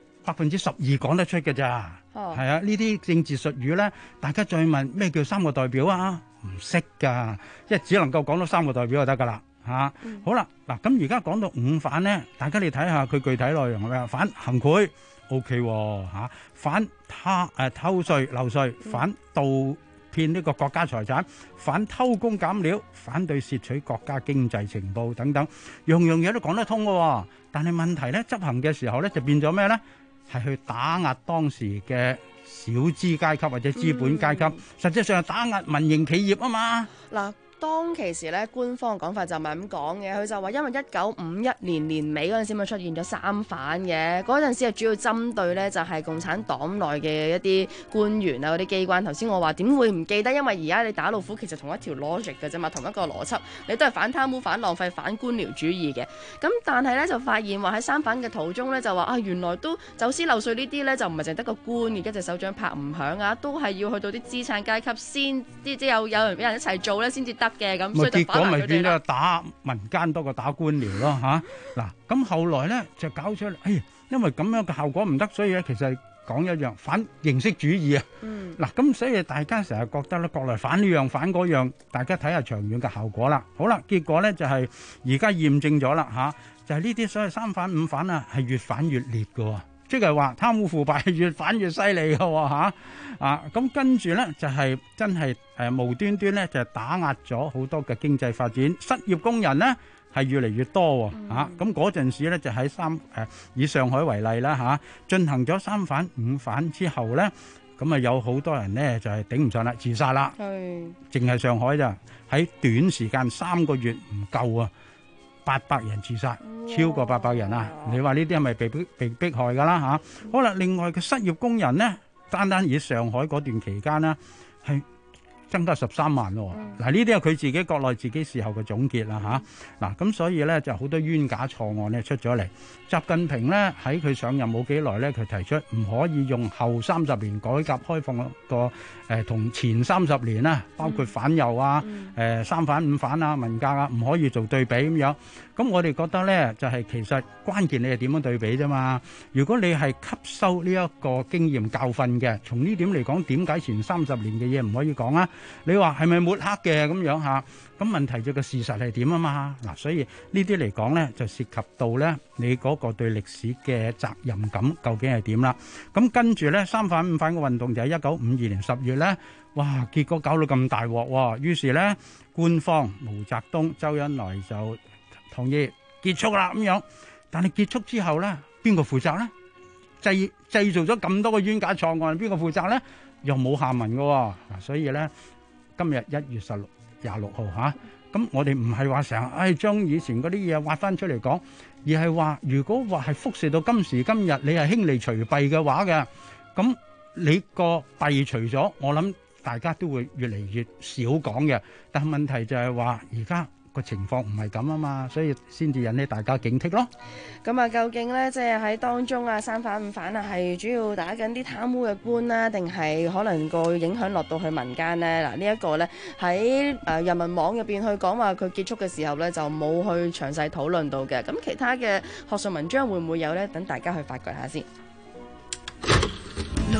12%講得出嘅咋。係啊，呢啲政治術語咧，大家再問咩叫三個代表啊？唔識㗎，即係只能夠講到三個代表就得㗎啦嚇。好啦，嗱咁而家講到五反咧，大家你睇下佢具體內容係咩？反行賄 OK 嚇，反偷稅漏稅，反盜騙呢個國家財產，反偷工減料，反對竊取國家經濟情報等等，樣樣嘢都講得通嘅。但係問題咧，執行嘅時候咧就變咗咩咧？係去打壓當時嘅小資階級或者資本階級，實際上係打壓民營企業啊嘛。 嗱，當其時咧，官方嘅講法就唔係咁講嘅，佢就話因為1951年年尾嗰陣時咪出現咗三反嘅，嗰陣時係主要針對咧就係共產黨內嘅一啲官員啊嗰啲機關。頭先我話點會唔記得？因為而家你打老虎其實同一條 logic 嘅啫嘛，同一個邏輯，你都係反貪污、反浪費、反官僚主義嘅。咁但係咧就發現話喺三反嘅途中咧就話啊，原來都走私漏稅呢啲咧就唔係淨得個官嘅一隻手掌拍唔響啊，都係要去到啲資產階級先，即係有人俾人一齊做咧先至得嘅。咁所以就反埋佢哋啦。結果咪變咗打民間多過打官僚咯嚇。嗱，咁後來咧就搞出嚟，因為咁樣嘅效果唔得，所以咧其實講一樣反形式主義啊。嗱，咁所以大家成日覺得咧國內反呢樣反嗰樣，大家睇下長遠嘅效果啦。好啦，結果咧就係而家驗證咗啦嚇，就係呢啲所謂三反五反啊，係越反越烈嘅。即係話貪污腐敗係越反越犀利嘅嚇，咁跟住咧就係真係無端端咧就打壓咗好多嘅經濟發展，失業工人咧係越嚟越多嚇。咁嗰陣時咧就喺以上海為例啦嚇，進行咗三反五反之後咧，咁啊有好多人咧就係頂唔順啦，自殺啦。淨係上海咋，喺短時間3個月唔夠啊，800人自殺，超過800人啊！你話呢啲係咪被迫害㗎啦嚇？好啦，另外嘅失業工人呢，單以上海嗰段期間呢，係增加13萬喎。嗱，呢啲係佢自己國內自己事後嘅總結啦嚇。嗱，咁所以呢，就好多冤假錯案呢出咗嚟。習近平呢，喺佢上任冇幾耐呢，佢提出唔可以用後30年改革開放個同前30年啦，包括反右啊、三反五反啊、文革啊，唔可以做對比咁樣。咁我哋覺得呢，就係其實關鍵你係點樣對比啫嘛。如果你係吸收呢一個經驗教訓嘅，從呢點嚟講，點解前30年嘅嘢唔可以講啊？你話係咪抹黑嘅咁樣嚇？咁問題就個事實係點啊嘛？嗱，所以呢啲嚟講呢，就涉及到呢你嗰個對歷史嘅責任感究竟係點啦？咁跟住呢，三反五反嘅運動就喺1952年10月呢，哇！結果搞到咁大鑊喎，於是呢，官方毛澤東、周恩來就同意結束啦咁樣。但係結束之後呢，邊個負責呢？製造咗咁多個冤假錯案，邊個負責呢？又冇下文嘅喎。所以呢，今日1月26號嚇，咁我哋唔係話成日將以前嗰啲嘢挖翻出嚟講，而係話如果話係輻射到今時今日，你係輕利除弊嘅話嘅，咁你個弊除咗，我諗大家都會越嚟越少講嘅。但係問題就係話而家個情況唔係咁啊嘛，所以先至引起大家警惕咯。 咁啊，究竟呢，即係喺當中啊，三反五反啊，係主要打緊啲貪污嘅官啦，定係可能個影響落到去民間呢？嗱，呢一個呢，喺人民網入邊去講話佢結束嘅時候呢，就冇去詳細討論到嘅。咁其他嘅學術文章會唔會有呢？等大家去發掘下先。 老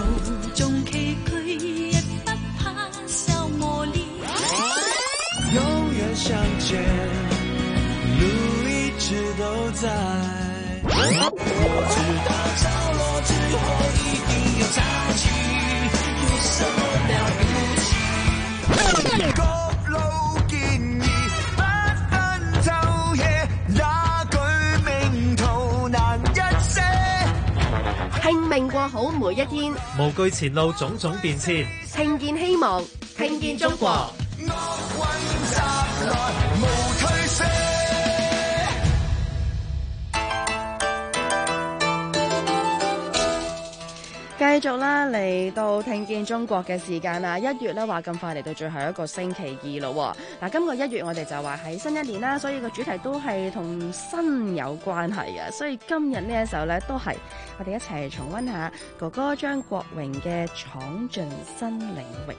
拼命過好每一天， 無懼前路種種變遷， 聽見希望，聽見中國。 繼續啦，嚟到聽見中國嘅時間啦，1月咧話咁快嚟到最後一個星期二咯。嗱，今個1月我哋就話喺新一年啦，所以個主題都係同新有關係嘅，所以今日呢一首咧都係我哋一齊重溫下哥哥張國榮嘅《闖進新領域》。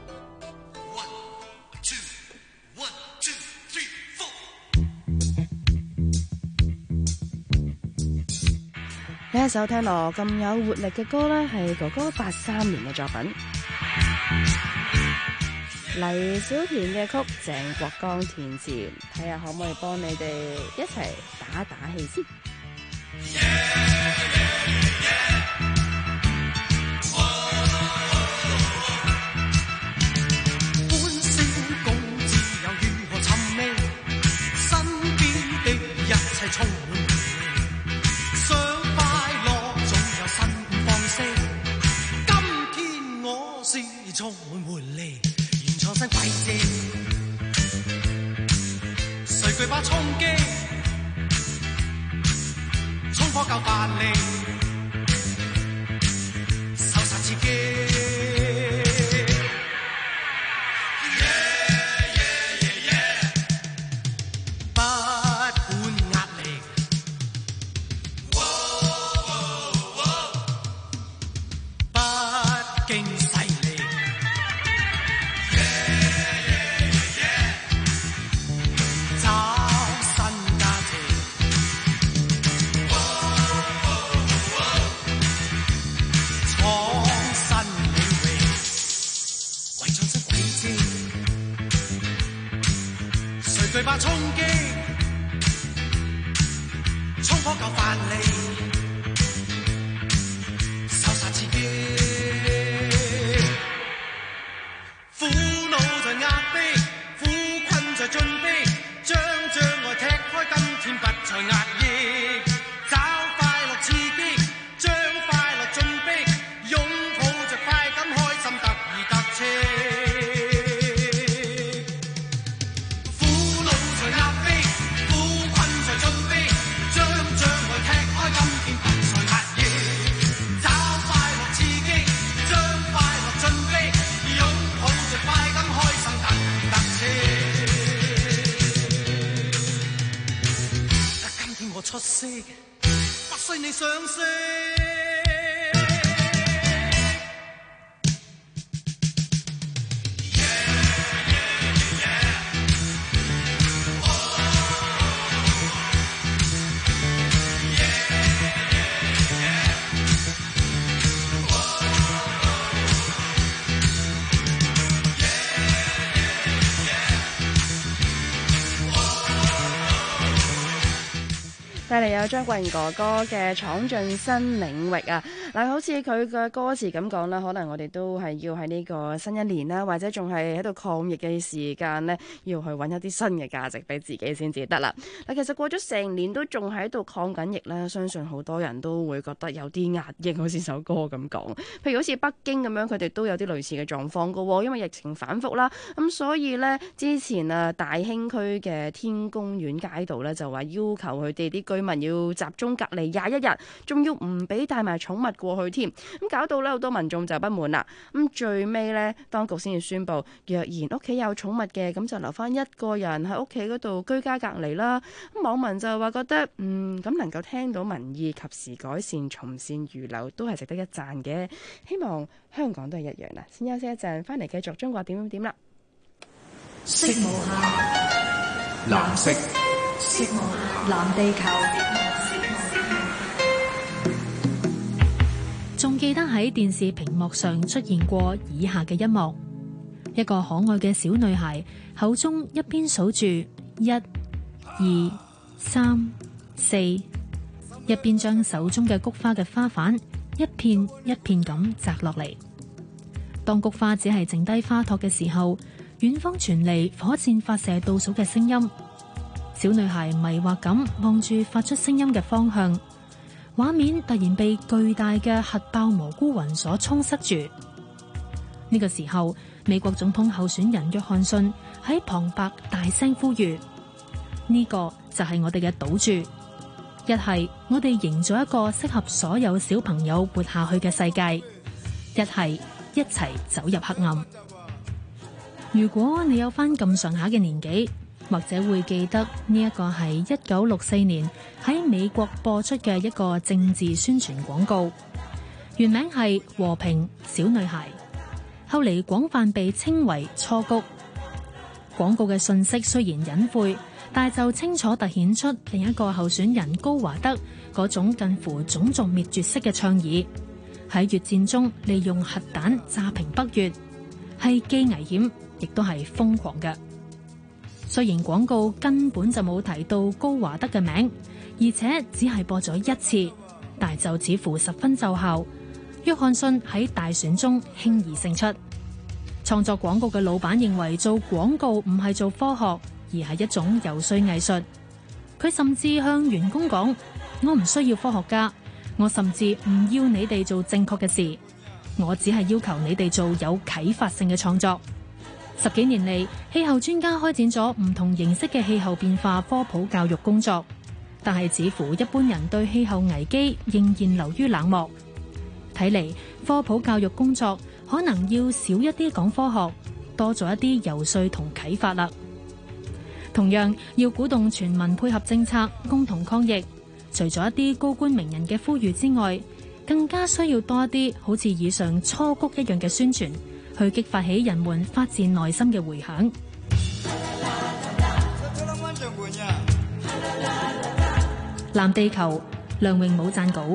呢一首聽落咁有活力嘅歌呢，係哥哥83年嘅作品，黎小田嘅曲，鄭國江填詞，睇下可唔可以幫你哋一齊打打氣先。 歡聲共自由如何尋覓，身邊的一切充滿充滿活力，原創新軌跡，誰懼怕衝擊？衝破舊範例，搜殺刺激。 帶嚟有張國榮哥哥嘅闖進新領域啊！嗱，好似佢嘅歌詞咁講啦，可能我哋都係要喺呢個新一年啦，或者仲係喺度抗疫嘅時間呢，要去揾一啲新嘅價值俾自己先至得啦。嗱，其實過咗成年都仲喺度抗緊疫啦，相信好多人都會覺得有啲壓抑，好似首歌咁講。譬如好似北京咁樣，佢哋都有啲類似嘅狀況噶喎，因為疫情反覆啦，咁所以呢，之前啊大興區嘅天公園街道呢，就話要求佢哋啲居民要集中隔離21日，仲要唔俾帶埋寵物過去添，咁搞到咧好多民眾就不滿啦。咁最尾咧，當局先至宣布，若然屋企有寵物嘅，咁就留翻一個人喺屋企嗰度居家隔離啦。咁網民就話覺得，咁能夠聽到民意，及時改善，從善如流，都係值得一讚嘅。希望香港都係一樣啦。先休息一陣，翻嚟繼續中國點點點啦。 色無限，藍色，色無限，藍地球。 仲記得喺電視屏幕上出現過以下嘅一幕：一個可愛嘅小女孩口中一邊數住1、2、3、4，一一邊將手中嘅菊花嘅花瓣一片一片咁摘落嚟。當菊花只係剩低花托嘅時候，遠方傳嚟火箭發射倒數嘅聲音。小女孩迷惑咁望住發出聲音嘅方向，畫面突然被巨大嘅核爆蘑菇雲所充塞住。呢個時候，美國總統候選人約翰遜喺旁白大聲呼籲：呢個就係我哋嘅賭注，一係我哋營造一個適合所有小朋友活下去嘅世界，一係一齊走入黑暗。如果你有返咁上下嘅年紀，或者會記得呢一個係1964年喺美國播出嘅一個政治宣傳廣告，原名係和平小女孩，後嚟廣泛被稱為雛菊。廣告嘅信息雖然隱晦，但就清楚突顯出另一個候選人高華德嗰種近乎種族滅絕式嘅倡議，喺越戰中利用核彈炸平北越，係既危險亦都係瘋狂嘅。雖然廣告根本就冇提到高華德嘅名，而且只係播咗一次，但就似乎十分奏效。約翰遜喺大選中輕易勝出。創作廣告嘅老闆認為做廣告唔係做科學，而係一種游說藝術。佢甚至向員工講：我唔需要科學家，我甚至唔要你哋做正確嘅事，我只係要求你哋做有啟發性嘅創作。10幾年嚟，氣候專家開展咗唔同形式嘅氣候變化科普教育工作，但係似乎一般人對氣候危機仍然流於冷漠。睇嚟科普教育工作可能要少一啲講科學，多做一啲游說同啟發啦。同樣要鼓動全民配合政策，共同抗疫。除咗一啲高官名人嘅呼籲之外，更加需要多一啲好似以上雛菊一樣嘅宣傳，去激發起人們發自內心嘅回響。藍地球，梁詠武撰稿。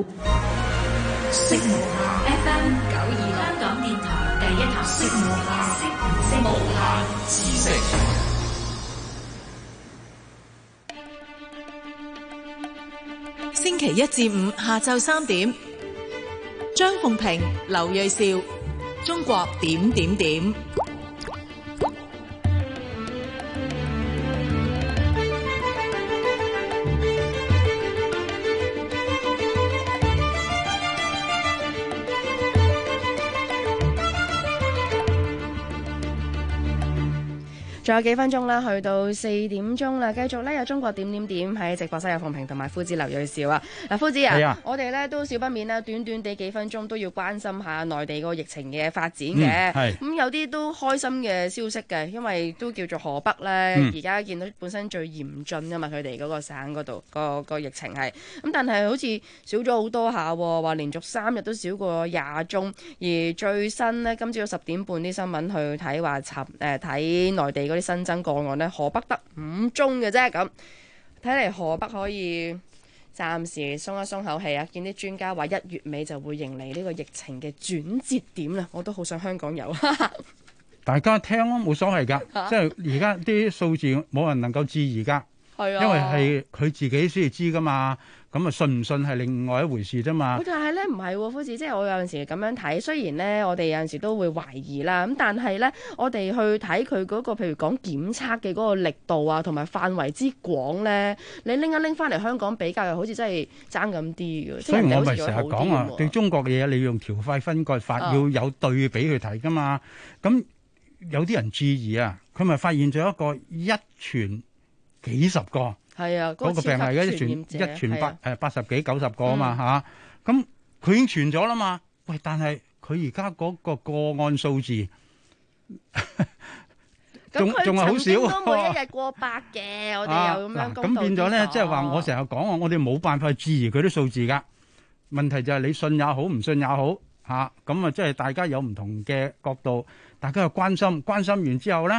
FM 92香港電台第一台，無限知識。 星期一至五下晝3點，張鳳平、劉銳紹，中國點點點。 仲有幾分鐘啦，去到4點鐘啦，繼續咧有中國點點點喺直播室有鳳平同埋夫子劉銳紹啊。嗱，夫子啊，我哋咧都少不免啦，短短地幾分鐘都要關心下內地個疫情嘅發展嘅。咁有啲都開心嘅消息嘅，因為都叫做河北咧，而家見到本身最嚴峻噶嘛，佢哋嗰個省嗰度個疫情係咁，但係好似少咗好多下，話連續3日都少過20宗，而最新呢，今朝10點半啲新聞去睇話睇內地啲新增個案呢，河北得5宗嘅啫，咁睇嚟河北可以暫時鬆一鬆口氣啊！見啲專家話1月尾就會迎嚟呢個疫情嘅轉折點啦，我都好想香港有。 大家聽咯，冇所謂㗎，即係而家啲數字冇人能夠置疑㗎，因為係佢自己先至知㗎嘛。咁啊，信唔信係另外一回事啫嘛。 但係咧唔係喎，夫子，即係我有陣時咁樣睇，雖然咧我哋有陣時都會懷疑啦，咁但係咧我哋去睇佢嗰個譬如講檢測嘅嗰個力度啊，同埋範圍之廣咧，你拎翻嚟香港比較，又好似真係爭咁啲嘅。 所以我咪成日講啊，對中國嘅嘢你用條塊分割法，要有對比去睇噶嘛。咁有啲人質疑啊，佢咪發現咗一個一傳幾十個。係啊，嗰個病例嘅一傳80幾90個啊嘛嚇，咁佢已經傳咗啦嘛。喂，但係佢而家嗰個個案數字仲係好少， 都每一日過百嘅，我哋又咁樣咁變咗咧，即係話我成日講我哋冇辦法質疑佢啲數字噶。問題就係你信也好，唔信也好嚇，咁啊即係大家有唔同嘅角度，大家又關心完之後咧，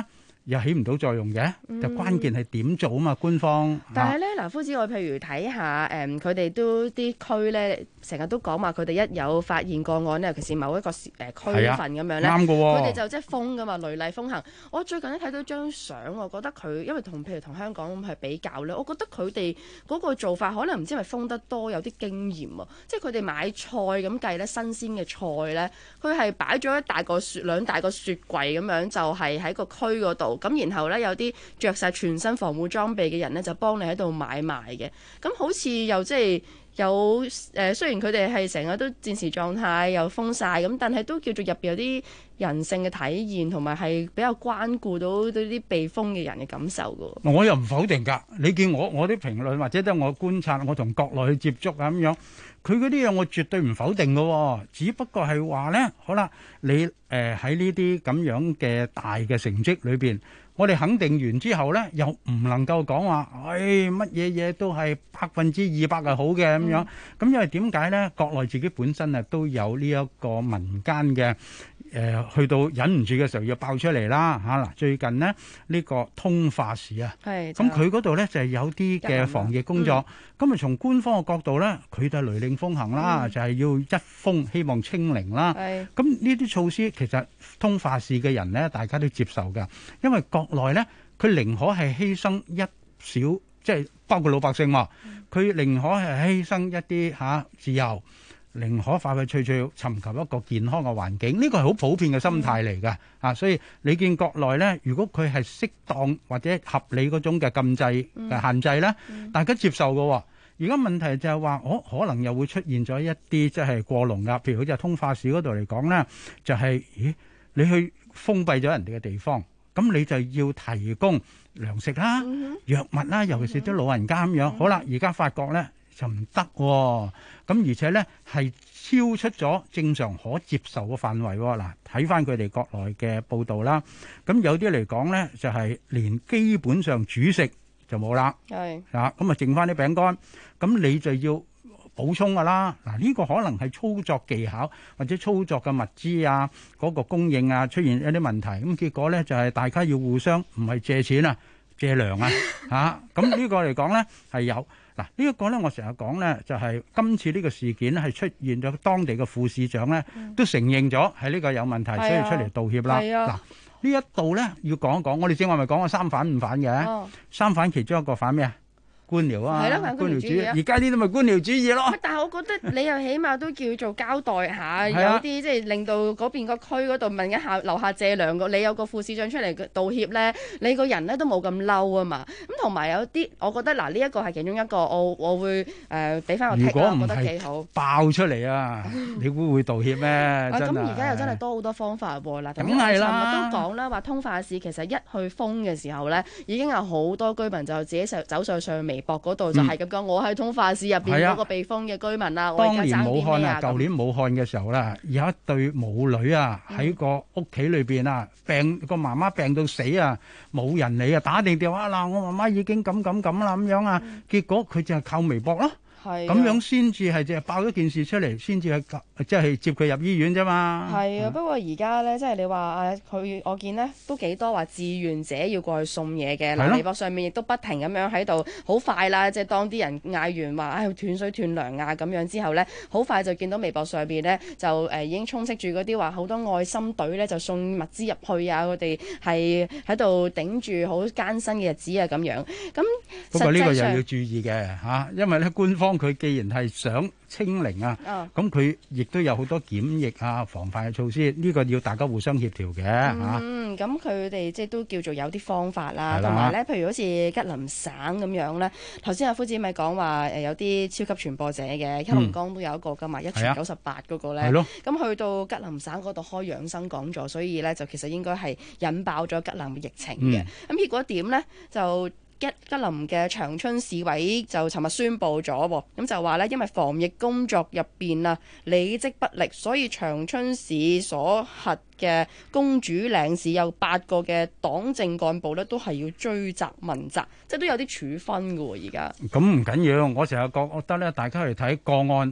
又起唔到作用嘅，就關鍵係點做啊嘛，官方。 但係咧，嗱，夫子，我譬如睇下佢哋都啲區咧，成日都講話佢哋一有發現個案咧，尤其是某一個區份咁樣咧， 啱嘅喎， 佢哋就即係封噶嘛，雷厲風行。我最近咧睇到張相，我覺得佢因為譬如同香港咁係比較咧，我覺得佢哋嗰個做法可能唔知係咪封得多，有啲經驗啊，即係佢哋買菜咁計咧，新鮮嘅菜咧，佢係擺咗兩大個雪櫃咁樣，就係喺個區嗰度。咁然後咧，有啲着晒全身防護裝備嘅人咧，就幫你喺度買賣嘅。咁好似又即係有雖然佢哋係成日都戰時狀態，又封晒咁，但係都叫做入邊有啲人性嘅體現，同埋係比較關顧到對啲被封嘅人嘅感受㗎。 我又唔否定㗎。你見我啲評論或者都係我觀察，我同國內去接觸啊咁樣，佢嗰啲嘢我絕對唔否定㗎。只不過係話咧，好啦，你喺呢啲咁樣嘅大嘅成績裏邊，我哋肯定完之後咧，又唔能夠講話，乜嘢嘢都係200%係好嘅咁樣。咁因為點解咧？國內自己本身啊都有呢一個民間嘅去到忍唔住嘅時候要爆出嚟啦嚇嗱。最近呢，呢個通化市啊，咁佢嗰度咧就係有啲嘅防疫工作。咁啊從官方嘅角度咧，佢就雷厲風行啦，就係要一封希望清零啦。咁呢啲措施其實通化市嘅人咧，大家都接受㗎，因為國內咧佢寧可係犧牲一小，即係包括老百姓喎，佢寧可係犧牲一啲自由，寧可快快脆脆尋求一個健康嘅環境，呢個係好普遍嘅心態嚟㗎。所以你見國內咧，如果佢係適當或者合理嗰種嘅禁制嘅限制咧，大家接受㗎。而家問題就係話，可能又會出現咗一啲即係過龍㗎，譬如好似通化市嗰度嚟講咧，就係你去封閉咗人哋嘅地方，咁你就要提供糧食啦、藥物啦，尤其是啲老人家咁樣。好啦，而家發覺咧就唔得喎，咁而且咧係超出咗正常可接受嘅範圍喎。嗱，睇翻佢哋國內嘅報道啦，咁有啲嚟講咧就係連基本上主食就冇啦，咁啊剩翻啲餅乾，咁你就要補充㗎啦。嗱，呢個可能係操作技巧或者操作嘅物資啊，嗰個供應啊出現一啲問題，咁結果咧就係大家要互相唔係借錢啊，借糧啊，咁呢個嚟講咧係有嗱，呢一個咧我成日講咧就係今次呢個事件咧係出現咗當地嘅副市長咧都承認咗係呢個有問題，所以出嚟道歉啦。嗱，呢一度咧要講一講，我哋正話咪講過三反五反嘅，三反其中一個反咩啊？官僚啊，官僚主義，而家呢啲咪官僚主義咯。 但係我覺得你又起碼都叫做交代下，有啲即係令到嗰邊個區嗰度問一下樓下借糧個，你有個副市長出嚟道歉咧，你個人咧都冇咁嬲啊嘛。咁同埋有啲，我覺得嗱呢一個係其中一個，我會俾翻個剔啦，我覺得幾好。 爆出嚟啊！你估會道歉咩？ 咁而家又真係多好多方法喎。嗱， 咁係啦， 都講啦，話通化市其實一去封嘅時候咧，已經有好多居民就自己走上微博嗰度就係咁講，我喺通化市入邊嗰個被封嘅居民啦。 當年武漢啊，舊年武漢嘅時候啦，有一對母女啊喺個屋企裏邊啊，個媽媽病到死啊，冇人理啊，打定電話嗱，我媽媽已經咁啦咁樣啊，結果佢就係靠微博咯。咁樣先至係即係爆咗件事出嚟，先至係即係接佢入醫院啫嘛。 係啊，不過而家咧，即係你話佢，我見呢都幾多話志願者要過去送嘢嘅。嗱，微博上面亦都不停咁樣喺度，好快啦！即係當啲人嗌完話斷水斷糧啊咁樣之後咧，好快就見到微博上邊咧就已經充斥住嗰啲話好多愛心隊咧就送物資入去啊！佢哋係喺度頂住好艱辛嘅日子啊咁樣。咁不過呢個又要注意嘅嚇，因為咧官方佢既然係想清零啊，咁佢亦都有好多檢疫啊、防範嘅措施，呢個要大家互相協調嘅嚇。 咁佢哋即係都叫做有啲方法啦，同埋咧，譬如好似吉林省咁樣咧，頭先阿夫子咪講話有啲超級傳播者嘅，黑龍江都有一個㗎嘛，一傳98嗰個咧，咁去到吉林省嗰度開養生講座，所以咧就其實應該係引爆咗吉林嘅疫情嘅。咁結果點咧就？吉林嘅長春市委就尋日宣布咗，咁就話咧，因為防疫工作入邊啊，履職不力，所以長春市所轄嘅公主嶺市有8個嘅黨政幹部咧，都係要追責問責，即係都有啲處分㗎喎。而家咁唔緊要，我成日覺得咧，大家去睇個案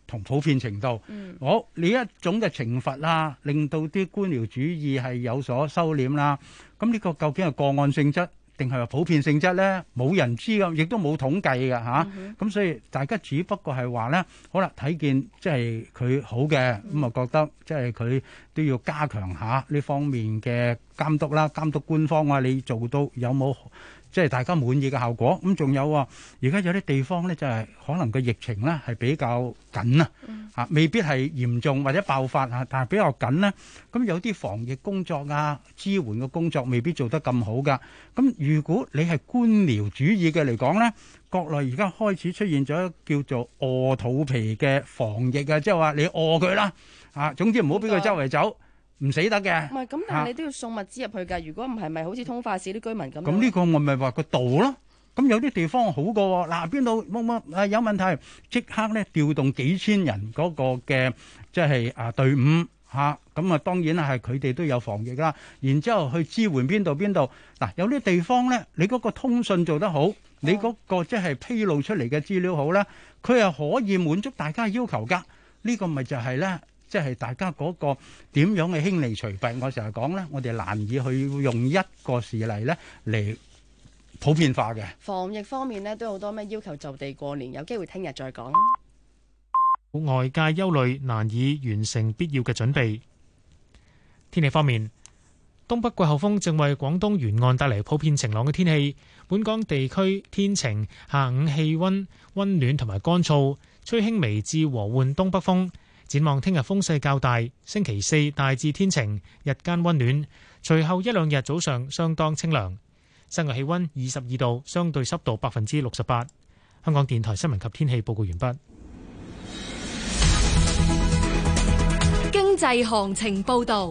同普遍程度。我呢一種嘅懲罰啦，令到啲官僚主義係有所收斂啦。咁呢個究竟係個案性質定係話普遍性質咧？冇人知㗎，亦都冇統計㗎嚇。咁所以大家只不過係話咧，好啦，睇見即係佢好嘅，咁啊覺得即係佢都要加強下呢方面嘅監督啦，監督官方啊，你做到有冇即係大家滿意嘅效果？咁仲有啊，而家有啲地方咧就係可能個疫情咧係比較緊啊，嚇未必係嚴重或者爆發啊，但係比較緊咧。咁有啲防疫工作啊、支援嘅工作未必做得咁好噶。咁如果你係官僚主義嘅嚟講咧，國內而家開始出現咗叫做餓肚皮嘅防疫啊，即係話你餓佢啦，啊總之唔好俾佢周圍走。唔死得嘅， 唔係咁，但係你都要送物資入去㗎。如果唔係，咪好似通化市啲居民咁。 咁呢個我咪話個度咯。咁有啲地方好過嗱，邊度乜有問題，即刻咧調動幾千人嗰個嘅即係隊伍嚇。咁啊當然係佢哋都有防疫啦。然之後去支援邊度嗱，有啲地方咧，你嗰個通訊做得好，你嗰個即係披露出嚟嘅資料好咧，佢係可以滿足大家嘅要求㗎。呢個咪就係咧。即係大家嗰個點樣嘅輕利除弊，我成日講咧，我哋難以去用一個事例咧嚟普遍化嘅。 防疫方面咧都有好多咩要求就地過年，有機會聽日再講。 外界憂慮難以完成必要嘅準備。天氣方面，東北季候風正為廣東沿岸帶嚟普遍晴朗嘅天氣。本港地區天晴，下午氣溫溫暖同埋乾燥，吹輕微至和緩東北風。展望聽日風勢較大，星期四大致天晴，日間溫暖，隨後一兩日早上相當清涼。室外氣溫22度，相對濕度68%。香港電台新聞及天氣報告完畢。 經濟行情報導，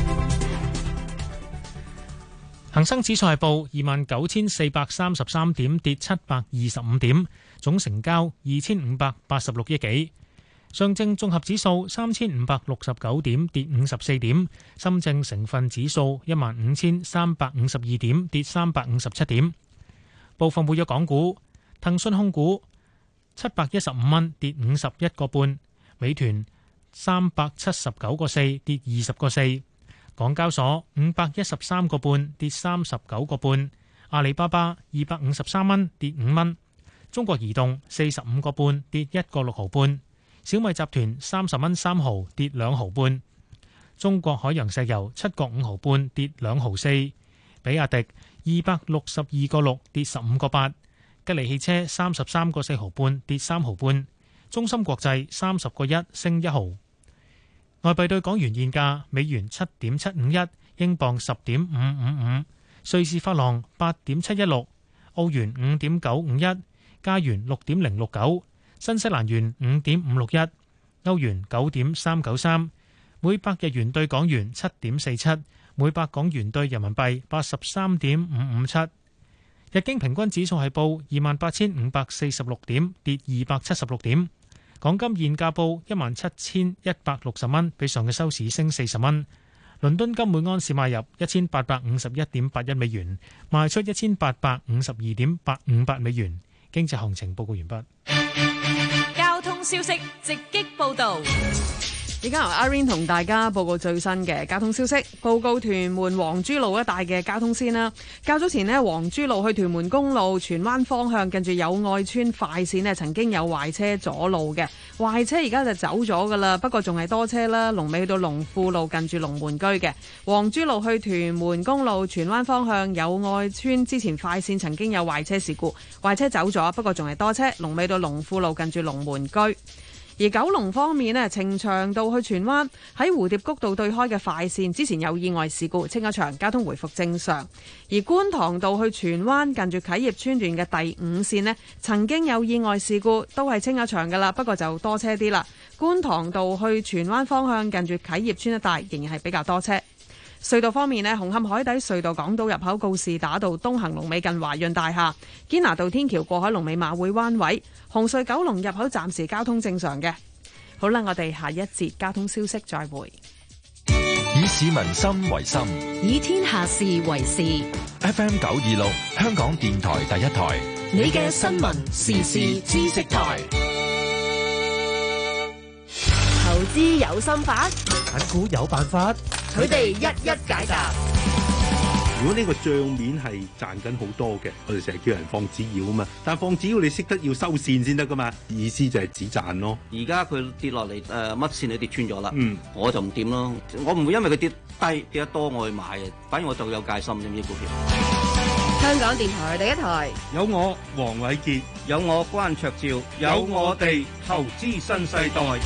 恒生指數係報29,433點，跌725點，總成交2586億幾。上證綜合指數3569點，跌54點；深證成分指數15,352點，跌357點。部分活躍港股：騰訊控股715蚊，跌51個半；美團379個4，跌20個4；港交所513個半，跌39個半；阿里巴巴253蚊，跌5蚊；中國移動45個半，跌1個6毫半。小米集團30蚊3毫，跌2毫半；中國海洋石油7個5毫半，跌2毫4；比亞迪262個6，跌15個8；吉利汽車33個4毫半，跌3毫半；中芯國際30個1，升1毫。外幣對港元現價：美元7.751，英鎊10.555，瑞士法郎8.716，澳元5.951，加元6.069。新西蘭元5.561，歐元9.393，每百日元對港元7.47，每百港元對人民幣83.557。日經平均指數係報28,546點，跌276點。港金現價報17,160蚊，比上嘅收市升40蚊。倫敦金每安士買入1,851.81美元，賣出1,852.858美元。經濟行情報告完畢。 交通消息直擊報道。 而家由阿 Rain 同大家報告最新嘅交通消息。報告屯門黃珠路一帶嘅交通先啦。較早前呢，黃珠路去屯門公路荃灣方向，近住友愛邨快線呢，曾經有壞車阻路嘅。壞車而家就走咗噶啦，不過仲係多車啦。龍尾去到龍富路近住龍門居嘅黃珠路去屯門公路荃灣方向友愛邨之前快線曾經有壞車事故，壞車走咗，不過仲係多車。龍尾到龍富路近住龍門居。而九龍方面呢，呈祥道去荃灣喺蝴蝶谷道對開嘅快線之前有意外事故，清咗場，交通回復正常。而觀塘道去荃灣近住啟業村段嘅第5線呢，曾經有意外事故，都係清咗場噶啦，不過就多車啲啦。觀塘道去荃灣方向近住啟業村一帶仍然係比較多車。隧道方面呢，紅磡海底隧道港島入口告士打道東行龍尾近華潤大廈，堅拿道天橋過海龍尾馬會灣位，紅隧九龍入口暫時交通正常嘅。好啦，我哋下一節交通消息再會。 以市民心為心， 以天下事為事。 FM 926香港電台第一台， 你嘅新聞時事知識台。 知有心法， 揀股有辦法， 佢哋一一解答。 如果呢個帳面係賺緊好多嘅，我哋成日叫人放紙鷂啊嘛，但放紙鷂你識得要收線先得噶嘛，意思就係止賺咯。 而家佢跌落嚟乜線你跌穿咗啦，我就唔掂咯，我唔會因為佢跌低跌得多我去買嘅，反而我就有戒心呢啲股票。 香港電台第一台有我黃偉傑， 有我關焯照， 有我哋投資新世代。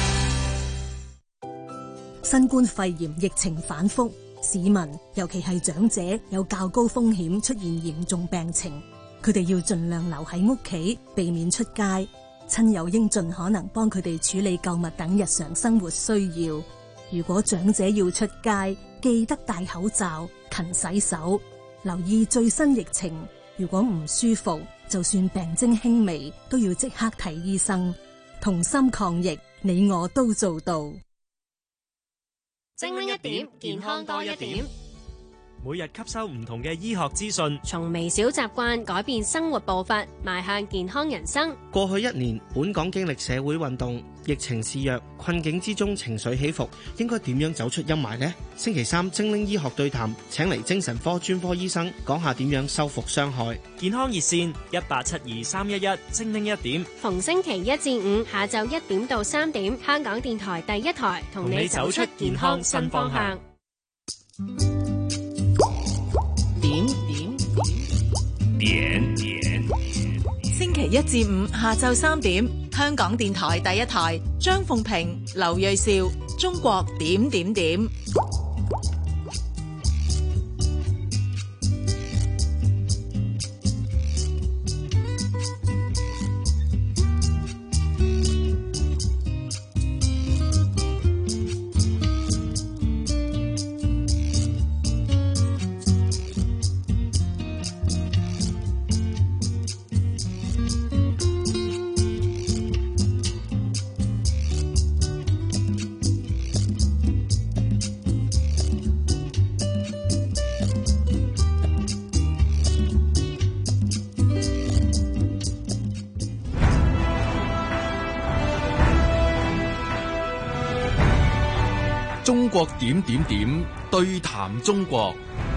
新冠肺炎疫情反覆，市民尤其係長者有較高風險出現嚴重病情，佢哋要盡量留喺屋企，避免出街。親友應盡可能幫佢哋處理購物等日常生活需要。如果長者要出街，記得戴口罩、勤洗手，留意最新疫情。如果唔舒服，就算病徵輕微，都要即刻睇醫生。同心抗疫，你我都做到。 精靈一點，健康多一點。 每日吸收唔同嘅醫學資訊， 從微小習慣改變生活步伐，邁向健康人生。 過去1年，本港經歷社會運動、疫情肆虐，困境之中情緒起伏，應該點樣走出陰霾呢？星期3精靈醫學對談，請嚟精神科專科醫生講下點樣修復傷害。 健康熱線1872-311，精靈一點。 逢星期1至5下晝1點到3點，香港電台第一台同你走出健康新方向。 點。星期1至5下晝3點，香港電台第一台，張鳳平、劉銳紹，中國點點點。 中國點點點對談中國。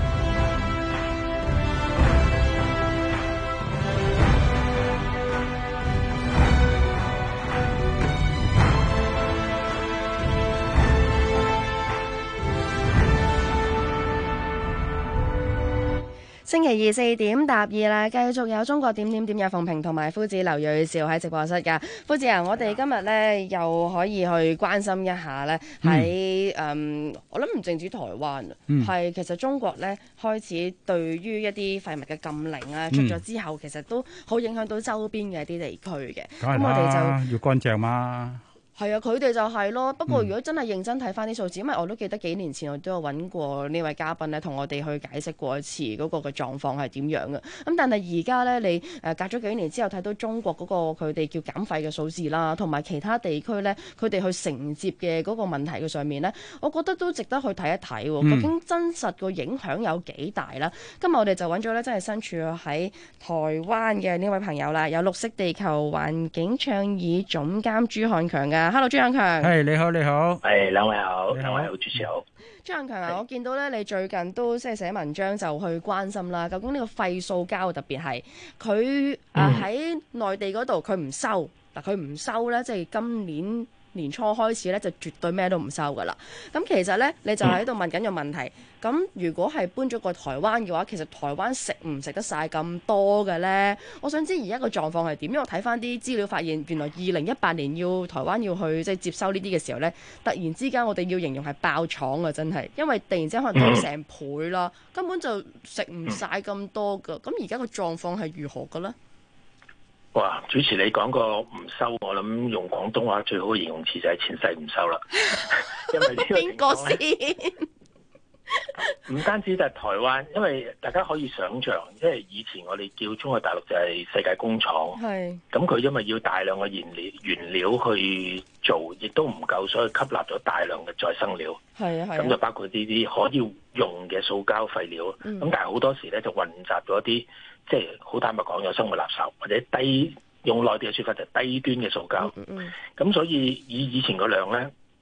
星期2 4點答2啦，繼續有中國點點點有鳳平同埋夫子劉銳紹喺直播室㗎。夫子啊，我哋今日咧又可以去關心一下咧喺我諗唔淨止台灣係其實中國咧開始對於一啲廢物嘅禁令啊出咗之後，其實都好影響到周邊嘅一啲地區嘅。 咁我哋就要乾淨嘛。 係啊，佢哋就係咯。不過如果真係認真睇翻啲數字，因為我都記得幾年前我都有揾過呢位嘉賓咧，同我哋去解釋過一次嗰個嘅狀況係點樣嘅。咁但係而家咧，你隔咗幾年之後睇到中國嗰個佢哋叫減廢嘅數字啦，同埋其他地區咧佢哋去承接嘅嗰個問題嘅上面咧，我覺得都值得去睇一睇喎。究竟真實個影響有幾大啦？今日我哋就揾咗咧，真係身處喺台灣嘅呢位朋友啦，有綠惜地球環境倡議總監朱漢強㗎。Hello， 朱漢強。 係，你好，你好。 係，兩位好，兩位好，主持好。 朱漢強啊，我見到咧，你最近都即係寫文章就去關心啦。究竟呢個廢塑膠特別係佢喺內地嗰度，佢唔收嗱，佢唔收咧，即係今年年初開始咧，就絕對咩都唔收噶啦。咁其實咧，你就喺度問緊個問題。咁如果係搬咗過台灣嘅話，其實台灣食唔食得晒咁多嘅咧？我想知而家個狀況係點？因為我睇翻啲資料發現，原來2018年要台灣要去即係接收呢啲嘅時候咧，突然之間我哋要形容係爆廠啊！真係，因為突然之間可能多成倍啦，根本就食唔晒咁多噶。咁而家個狀況係如何嘅咧？ 哇！主持你講個唔收，我諗用廣東話最好嘅形容詞就係前世唔收啦。因為呢個邊個先？唔單止就係台灣，因為大家可以想像，因為以前我哋叫中國大陸就係世界工廠，咁佢因為要大量嘅原料去做，亦都唔夠，所以吸納咗大量嘅再生料。咁就包括呢啲可以用嘅塑膠廢料。咁但係好多時咧就混雜咗啲，即係好坦白講有生活垃圾或者用內地嘅説法就低端嘅塑膠。咁所以以前個量咧，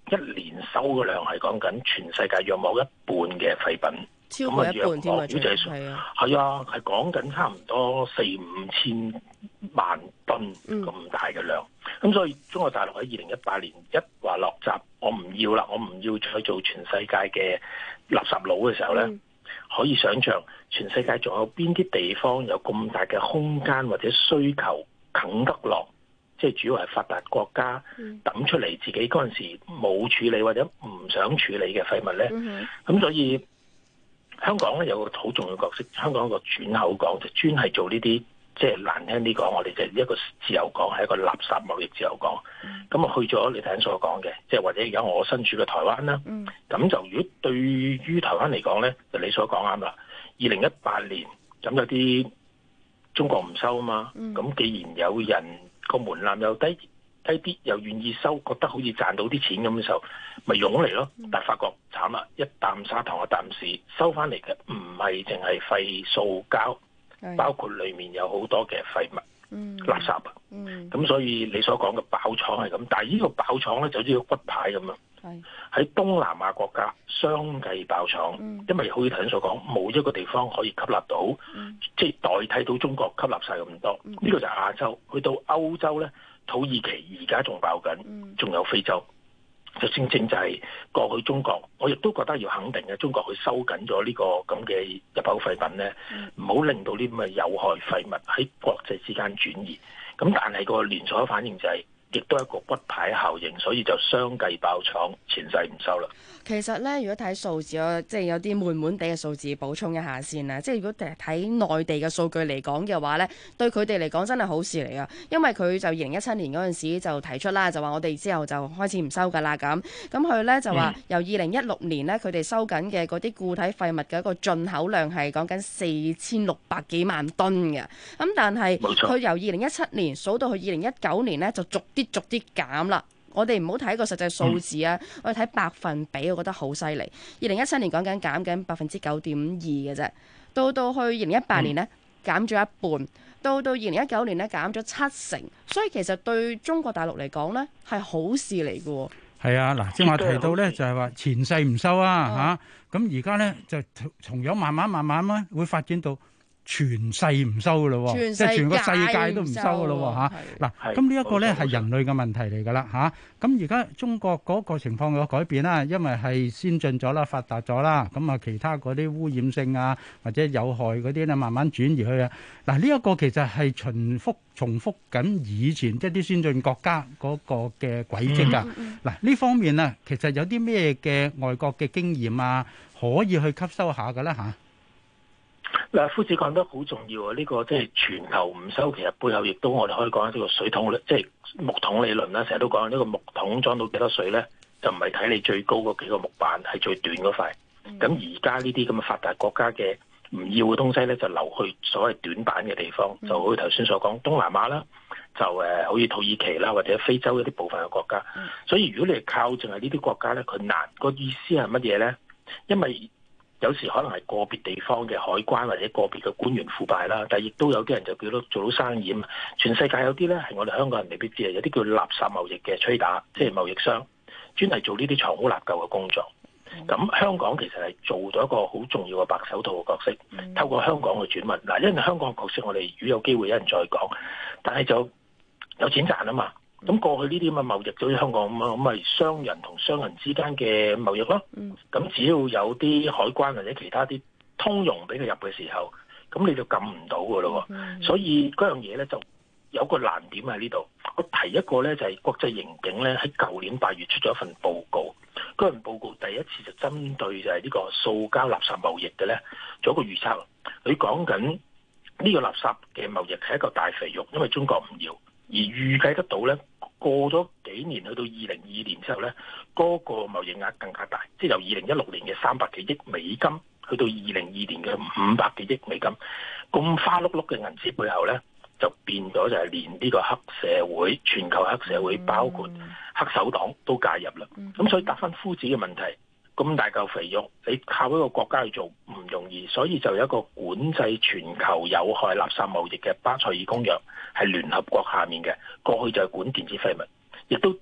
一年收嘅量係講緊全世界約莫一半嘅廢品， 超過一半添啊！ 係啊，係講緊差唔多4-5千萬噸咁大嘅量。咁所以中國大陸喺2018年一話落閘，我唔要啦，我唔要再做全世界嘅垃圾佬嘅時候咧，可以想像全世界仲有邊啲地方有咁大嘅空間或者需求啃得落？即係主要係發達國家抌出嚟自己嗰陣時冇處理或者唔想處理嘅廢物咧。咁所以香港咧有個好重要角色，香港一個轉口港就專係做呢啲，即係難聽啲講，我哋就一個自由港，係一個垃圾貿易自由港。咁啊去咗你頭先所講嘅，即係或者而家我身處嘅台灣啦。咁就如果對於台灣嚟講咧，就你所講啱啦。2018年咁有啲中國唔收啊嘛。咁既然有人個門檻又低啲，又願意收，覺得好似賺到啲錢咁嘅時候，咪湧嚟咯。但係發覺慘啦，一啖砂糖一啖屎，收翻嚟嘅唔係淨係廢塑膠，包括裡面有好多嘅廢物、垃圾啊。咁所以你所講嘅爆廠係咁，但係呢個爆廠咧就好似個骨牌咁啊。喺東南亞國家相繼爆廠，因為好似頭先所講，冇一個地方可以吸納到，即係代替到中國吸納晒咁多。呢個就係亞洲，去到歐洲咧，土耳其而家仲爆緊，仲有非洲，就正正就係過去中國，我亦都覺得要肯定嘅，中國去收緊咗呢個咁嘅入口廢品咧，唔好令到呢啲咁嘅有害廢物喺國際之間轉移。咁但係個連鎖反應就係，亦都係一個骨牌效應，所以就相繼爆廠，前世唔收啦。 其實咧，如果睇數字，我即係有啲悶悶地嘅數字補充一下先啦。即係如果睇內地嘅數據嚟講嘅話咧，對佢哋嚟講真係好事嚟噶，因為佢就2017年嗰陣時就提出啦，就話我哋之後就開始唔收㗎啦咁。咁佢咧就話由2016年咧，佢哋收緊嘅嗰啲固體廢物嘅一個進口量係講緊4600幾萬噸嘅。咁但係佢由2017年數到去2019年咧，就逐啲減啦。我哋唔好睇個實際數字啊，我哋睇百分比，我覺得好犀利。2017年講緊減緊9.2%嘅啫，到去2018年呢，減咗一半，到2019年呢，減咗70%，所以其實對中國大陸嚟講呢，係好事嚟嘅。 係啊，嗱，正話提到咧就係話前世唔收啊嚇，咁而家咧就同樣慢慢咧會發展到全世唔收噶咯，即係全個世界都唔收噶咯嚇。嗱，咁呢一個咧係人類嘅問題嚟噶啦嚇。咁而家中國嗰個情況有改變啦，因為係先進咗啦、發達咗啦，咁啊其他嗰啲污染性啊或者有害嗰啲咧慢慢轉移去啊。嗱，呢一個其實係重複緊以前即係啲先進國家嗰個嘅軌跡㗎。嗱，呢方面啊，其實有啲咩嘅外國嘅經驗啊，可以去吸收下㗎啦嚇。 嗱，夫子講得好重要啊！呢個即係全球唔收，其實背後亦都我哋可以講呢個水桶即係木桶理論啦。成日都講呢個木桶裝到幾多水咧，就唔係睇你最高嗰幾個木板，係最短嗰塊。咁而家呢啲咁嘅發達國家嘅唔要嘅東西咧，就流去所謂短板嘅地方，就好似頭先所講東南亞啦，就好似土耳其啦，或者非洲一啲部分嘅國家。所以如果你係靠淨係呢啲國家咧，佢難個意思係乜嘢咧？因為有時可能係個別地方嘅海關或者個別嘅官員腐敗啦，但係亦都有啲人就叫做做到生意啊。全世界有啲咧係我哋香港人未必知啊，有啲叫垃圾貿易嘅trader，即係貿易商，專係做呢啲藏污納垢嘅工作。咁香港其實係做咗一個好重要嘅白手套嘅角色，透過香港去轉運。嗱，因為香港嘅角色我哋如果有機會有人再講，但係就有錢賺啊嘛。咁過去呢啲咁嘅貿易，就好似香港咁啊，咁咪商人同商人之間嘅貿易咯。咁只要有啲海關或者其他啲通融俾佢入嘅時候，咁你就撳唔到噶咯。所以嗰樣嘢咧就有個難點喺呢度。我提一個咧就係國際刑警咧喺舊年8月出咗一份報告，嗰份報告第一次就針對就係呢個塑膠垃圾貿易嘅咧做一個預測。佢講緊呢個垃圾嘅貿易係一個大肥肉，因為中國唔要。而預計得到咧，過咗幾年去到2022年之後咧，嗰個貿易額更加大，即係由2016年嘅300幾億美金去到2022年嘅500幾億美金，咁花碌碌嘅銀紙背後咧，就變咗就係連呢個黑社會、全球黑社會，包括黑手黨都介入啦。咁所以答翻夫子嘅問題，咁大嚿肥肉，你靠一個國家去做唔容易，所以就有一個管制全球有害垃圾貿易嘅巴塞爾公約，係聯合國下面嘅，過去就係管電子廢物，亦都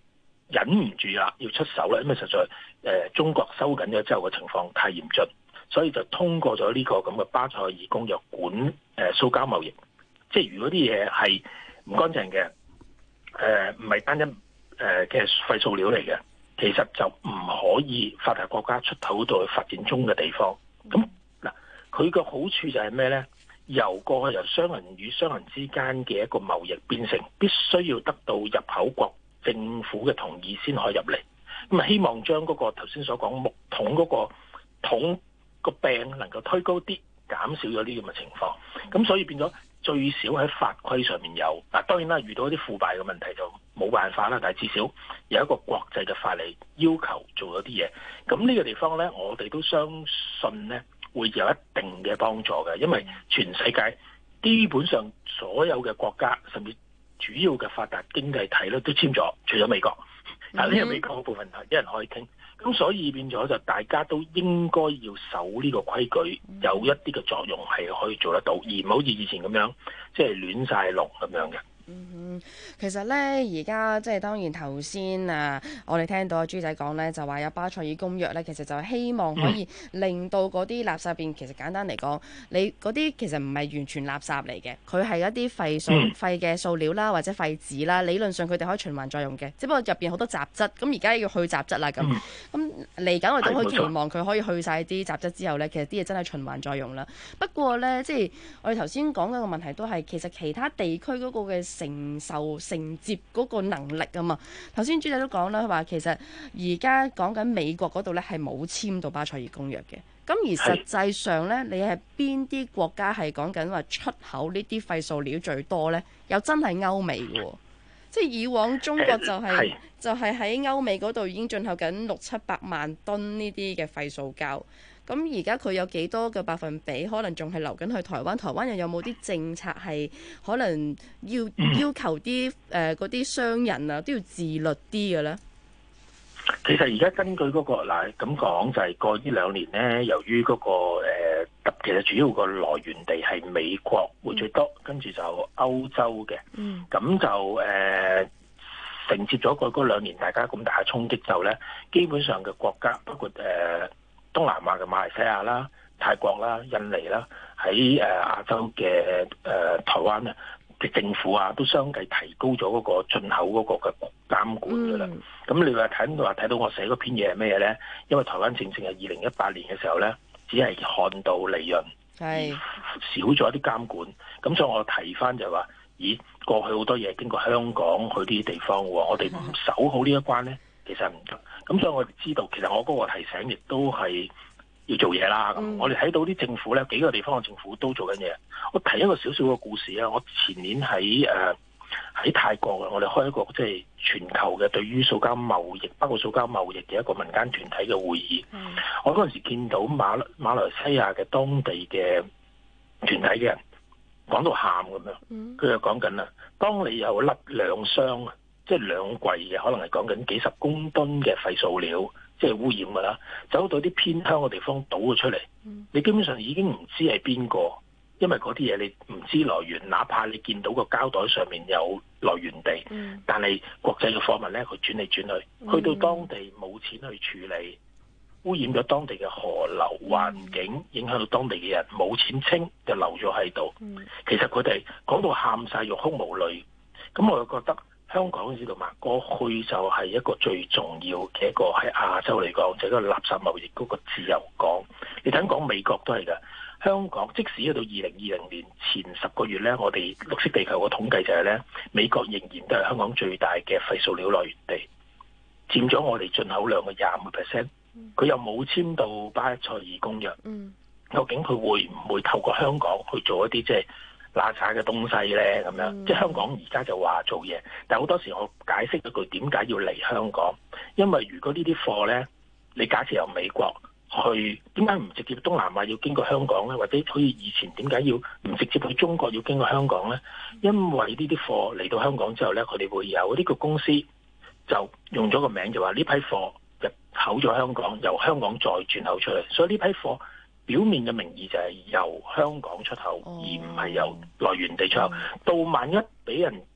忍唔住啦，要出手啦，因為實在中國收緊咗之後嘅情況太嚴峻，所以就通過咗呢個咁嘅巴塞爾公約管塑膠貿易。即係如果啲嘢係唔乾淨嘅，唔係單一嘅廢塑料嚟嘅，其實就唔可以發達國家出口到去發展中嘅地方。咁嗱，佢嘅好處就係咩咧？由過去由商人與商人之間嘅一個貿易變成必須要得到入口國政府嘅同意先可以入嚟。咁啊，希望將嗰個頭先所講木桶嗰個桶個柄能夠推高啲，減少咗呢啲咁嘅情況。咁所以變咗最少喺法規上面有嗱，當然啦，遇到一啲腐敗嘅問題就冇辦法啦。但係至少有一個國際嘅法例要求做咗啲嘢。咁呢個地方咧，我哋都相信咧會有一定嘅幫助嘅，因為全世界基本上所有嘅國家甚至主要嘅發達經濟體咧都簽咗，除咗美國。嗱，呢個美國嗰部分係一人可以傾，咁所以變咗就大家都應該要守呢個規矩，有一啲嘅作用係可以做得到，而唔好似以前咁樣即係亂晒龍咁樣嘅。 其實咧，而家即係當然頭先我哋聽到阿朱仔講咧，就話有巴塞爾公約咧，其實就希望可以令到嗰啲垃圾變，其實簡單嚟講，你嗰啲其實唔係完全垃圾嚟嘅，佢係一啲廢嘅塑料啦，或者廢紙啦，理論上佢哋可以循環再用嘅，只不過入邊好多雜質，咁而家要去雜質啦咁嚟緊我哋都可以期望佢可以去晒啲雜質之後咧，其實啲嘢真係循環再用啦。不過咧，即係我哋頭先講嘅個問題都係，其實其他地區嗰個嘅承接嗰個能力啊嘛，頭先朱仔都講啦，佢話其實而家講緊美國嗰度咧係冇簽到巴塞爾公約嘅，咁而實際上咧，你係邊啲國家係講緊話出口呢啲廢塑料最多咧？又真係歐美嘅，即係以往中國就係喺歐美嗰度已經進口緊600-700萬噸呢啲嘅廢塑膠。咁而家佢有幾多嘅百分比可能仲係流緊去台灣？台灣又有冇啲政策係可能要求啲嗰啲商人啊都要自律啲嘅咧？ 其實而家根據嗰個嗱咁講就係過呢2年咧，由於嗰個其實主要個來源地係美國會最多，跟住就歐洲嘅，咁就承接咗嗰2年大家咁大嘅衝擊之後咧，基本上嘅國家包括東南亞嘅馬來西亞啦、泰國啦、印尼啦，喺亞洲嘅台灣咧嘅政府啊，都相繼提高咗嗰個進口嗰個嘅監管㗎啦。咁你話睇到我寫嗰篇嘢係咩嘢咧？因為台灣正係2018年嘅時候咧，只係看到利潤，少咗啲監管。咁所以我提翻就係話，咦，過去好多嘢經過香港去啲地方喎，我哋唔守好呢一關咧，其實唔得。咁所以我哋知道，其實我嗰個提醒亦都係要做嘢啦。我哋睇到啲政府咧，幾個地方嘅政府都做緊嘢。我提一個少少嘅故事啊。我前年喺泰國我哋開一個即係全球嘅對於塑膠貿易，包括塑膠貿易嘅一個民間團體嘅會議。我嗰陣時見到馬來西亞嘅當地嘅團體嘅人講到喊咁樣，佢就講緊啦，當你有2箱啊，即係2櫃嘅，可能係講緊幾十公噸嘅廢塑料，即係污染㗎啦，走到啲偏鄉嘅地方倒咗出嚟，你基本上已經唔知係邊個，因為嗰啲嘢你唔知來源，哪怕你見到個膠袋上面有來源地，但係國際嘅貨物咧，佢轉嚟轉去，去到當地冇錢去處理，污染咗當地嘅河流環境，影響到當地嘅人冇錢清，就留咗喺度。其實佢哋講到喊晒，欲哭無淚，咁我就覺得。香港知道嘛？過去就係一個最重要嘅一個喺亞洲嚟講，就係、是、個垃圾貿易嗰個自由港。你睇講美國都係㗎，香港即使去到2020年前10個月咧，我哋綠色地球嘅統計就係咧，美國仍然都係香港最大嘅廢塑料來源地，佔咗我哋進口量嘅25%。佢又冇簽到巴塞爾公約，究竟佢會唔會透過香港去做一啲即係垃圾嘅東西咧？咁樣即係香港而家就話做嘢，但係好多時我解釋一句點解要嚟香港，因為如果呢啲貨咧，你假設由美國去，點解唔直接東南亞要經過香港咧？或者好似以前點解要唔直接去中國要經過香港咧？因為呢啲貨嚟到香港之後咧，佢哋會有呢個公司就用咗個名，就話呢批貨入口咗香港，由香港再轉口出嚟，所以呢批貨表面嘅名義就係由香港出口，而唔係由來源地出口。到萬一俾人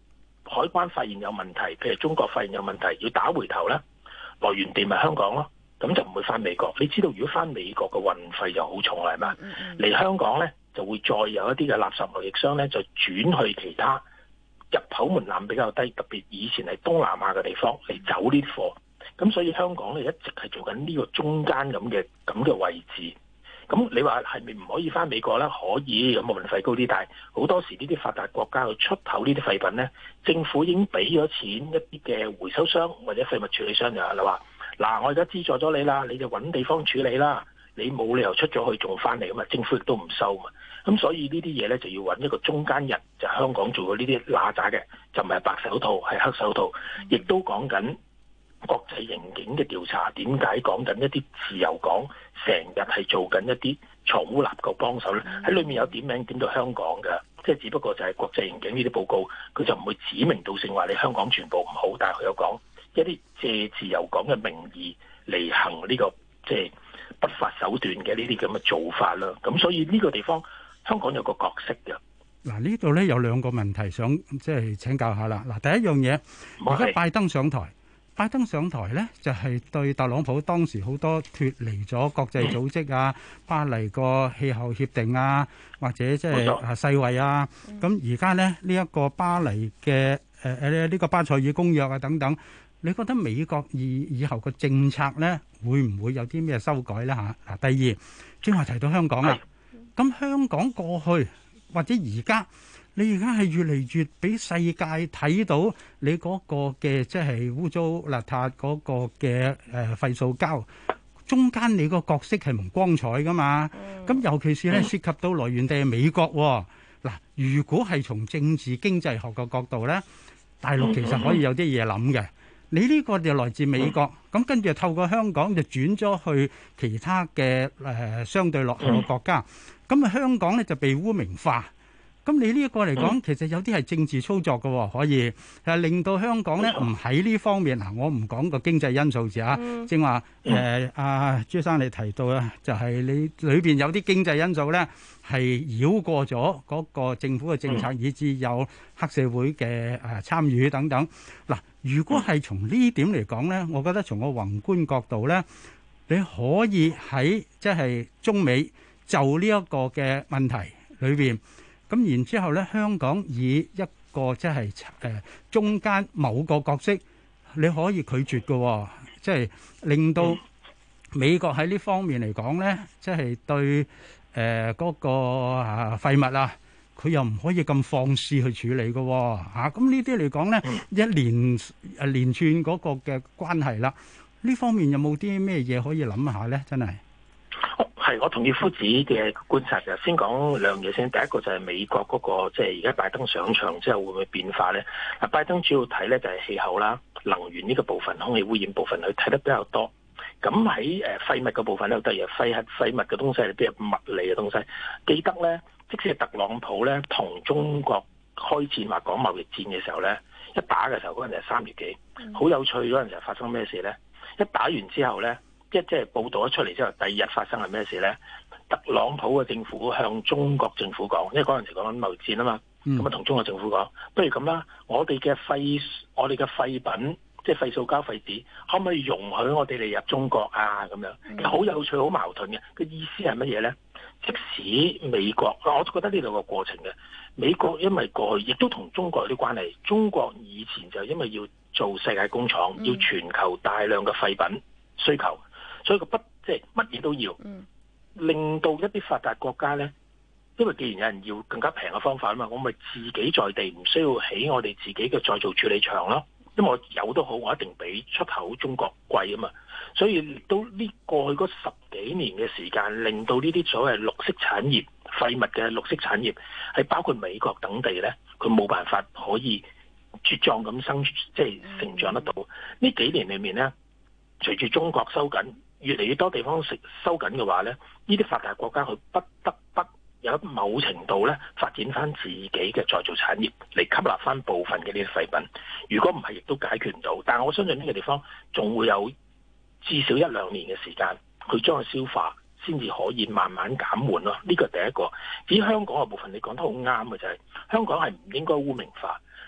海關發現有問題，譬如中國發現有問題，要打回頭咧，來源地咪香港咯，咁就唔會翻美國。你知道如果翻美國嘅運費就好重啦，係嘛？嚟香港咧就會再有一啲嘅垃圾貿易商咧就轉去其他入口門檻比較低，特別以前係東南亞嘅地方嚟走呢啲貨。咁所以香港咧一直係做緊呢個中間咁嘅位置。咁你話係咪唔可以翻美國咧？可以，咁運費高啲，但係好多時呢啲發達國家去出口呢啲廢品咧，政府已經俾咗錢一啲嘅回收商或者廢物處理商就係話，嗱，我而家資助咗你啦，你就揾地方處理啦，你冇理由出咗去仲翻嚟㗎嘛，政府亦都唔收嘛。咁所以呢啲嘢咧就要揾一個中間人，就係香港做嘅呢啲揦渣嘅，就唔係白手套，係黑手套，亦都講緊國際刑警嘅調查。點解講緊一啲自由港成日係做緊一啲藏污納垢幫手咧？喺裏面有點名點到香港嘅，即係只不過就係國際刑警呢啲報告，佢就唔會指名道姓話你香港全部唔好，但係佢有講一啲借自由港嘅名義嚟行呢個即係不法手段嘅呢啲咁嘅做法啦。咁所以呢個地方香港有個角色嘅。 嗱，呢度咧有兩個問題想即係請教下啦。嗱，第一樣嘢，而家拜登上台。拜登上台咧，就係對特朗普當時好多脫離咗國際組織啊、巴黎個氣候協定啊，或者即係世衛啊。咁而家咧呢一個巴黎嘅呢個巴塞爾公約啊等等，你覺得美國以後個政策咧會唔會有啲咩修改咧嚇？嗱，第二，正話提到香港啦，咁香港過去或者而家。你而家係越嚟越俾世界睇到你嗰個嘅即係污糟邋遢嗰個嘅廢塑膠，中間你個角色係唔光彩噶嘛？咁尤其是咧涉及到來源地係美國喎。嗱，如果係從政治經濟學嘅角度咧，大陸其實可以有啲嘢諗嘅。你呢個就來自美國，咁跟住透過香港就轉咗去其他嘅相對落後嘅國家，咁啊香港咧就被污名化。咁你呢一個嚟講，其實有啲係政治操作嘅，可以係令到香港咧唔喺呢方面嗱，我唔講個經濟因素字啊，正話阿朱生你提到啊，就係你裏邊有啲經濟因素咧係繞過咗嗰個政府嘅政策，以至有黑社會嘅參與等等。嗱，如果係從呢點嚟講咧，我覺得從個宏觀角度咧，你可以喺即係中美就呢一個嘅問題裏邊。咁然之後咧，香港以一個即係中間某個角色，你可以拒絕嘅，即係令到美國喺呢方面嚟講咧，即係對嗰個廢物啊，佢又唔可以咁放肆去處理嘅嚇。咁呢啲嚟講咧，一連串嗰個嘅關係啦，呢方面有冇啲咩嘢可以諗下咧？真係。 係，我同意夫子嘅觀察嘅。先講兩樣嘢先。第一個就係美國嗰個，即係而家拜登上場之後會唔會變化咧？啊，拜登主要睇咧就係氣候啦、能源呢個部分、空氣污染部分，佢睇得比較多。咁喺廢物嘅部分咧，都係廢物嘅東西係比較物理嘅東西。記得咧，即使係特朗普咧同中國開戰話講貿易戰嘅時候咧，一打嘅時候嗰陣就係3月幾，好有趣嗰陣時發生咩事咧？一打完之後咧。即係報導咗出嚟之後，第二日發生係咩事咧？特朗普嘅政府向中國政府講，因為嗰陣時講緊貿易戰啊嘛，咁啊同中國政府講，不如咁啦，我哋嘅廢品，即係廢塑膠廢紙，可唔可以容許我哋嚟入中國啊？咁樣好有趣，好矛盾嘅。個意思係乜嘢咧？即使美國，我覺得呢度個過程嘅美國，因為過去亦都同中國有啲關係。中國以前就因為要做世界工廠，要全球大量嘅廢品需求。所以即係乜嘢都要，令到一啲發達國家咧，因為既然有人要更加平嘅方法啊嘛，我咪自己在地唔需要起我哋自己嘅再造處理廠咯。因為我有都好，我一定比出口中國貴啊嘛。所以都呢過去嗰10幾年嘅時間，令到呢啲所謂綠色產業、廢物嘅綠色產業，係包括美國等地咧，佢冇辦法可以茁壯咁即係成長得到。呢幾年裏面咧，隨住中國收緊。越嚟越多地方收緊嘅話咧，呢啲發達國家佢不得不有某程度咧發展翻自己嘅再造產業嚟吸納翻部分嘅呢啲廢品。如果唔係，亦都解決唔到。但係我相信呢個地方仲會有至少1-2年嘅時間，佢將佢消化，先至可以慢慢減緩咯。呢個第一個。至於香港嘅部分，你講得好啱嘅就係香港係唔應該污名化。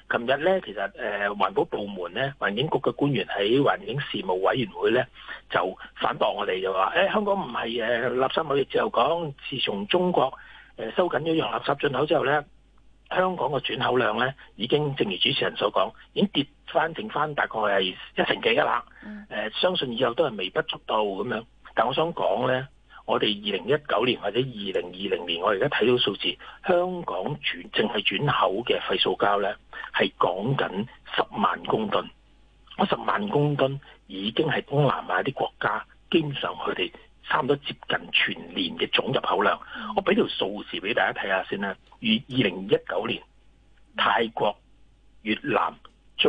琴日咧，其實環保部門咧，環境局嘅官員喺環境事務委員會咧就反駁我哋，就話香港唔係垃圾貿易自由港，自從中國收緊咗洋垃圾進口之後咧，香港嘅轉口量咧已經正如主持人所講，已經跌翻剩翻大概係1成幾㗎啦。相信以後都係微不足道咁樣。但我想講咧，我哋2019年或者2020年，我哋而家睇到數字，香港淨係轉口嘅廢塑膠咧，係講緊10萬公噸。嗰10萬公噸已經係東南亞啲國家，基本上佢哋差唔多接近全年嘅總入口量。我俾條數字俾大家睇下先啦。2019年，泰國、越南第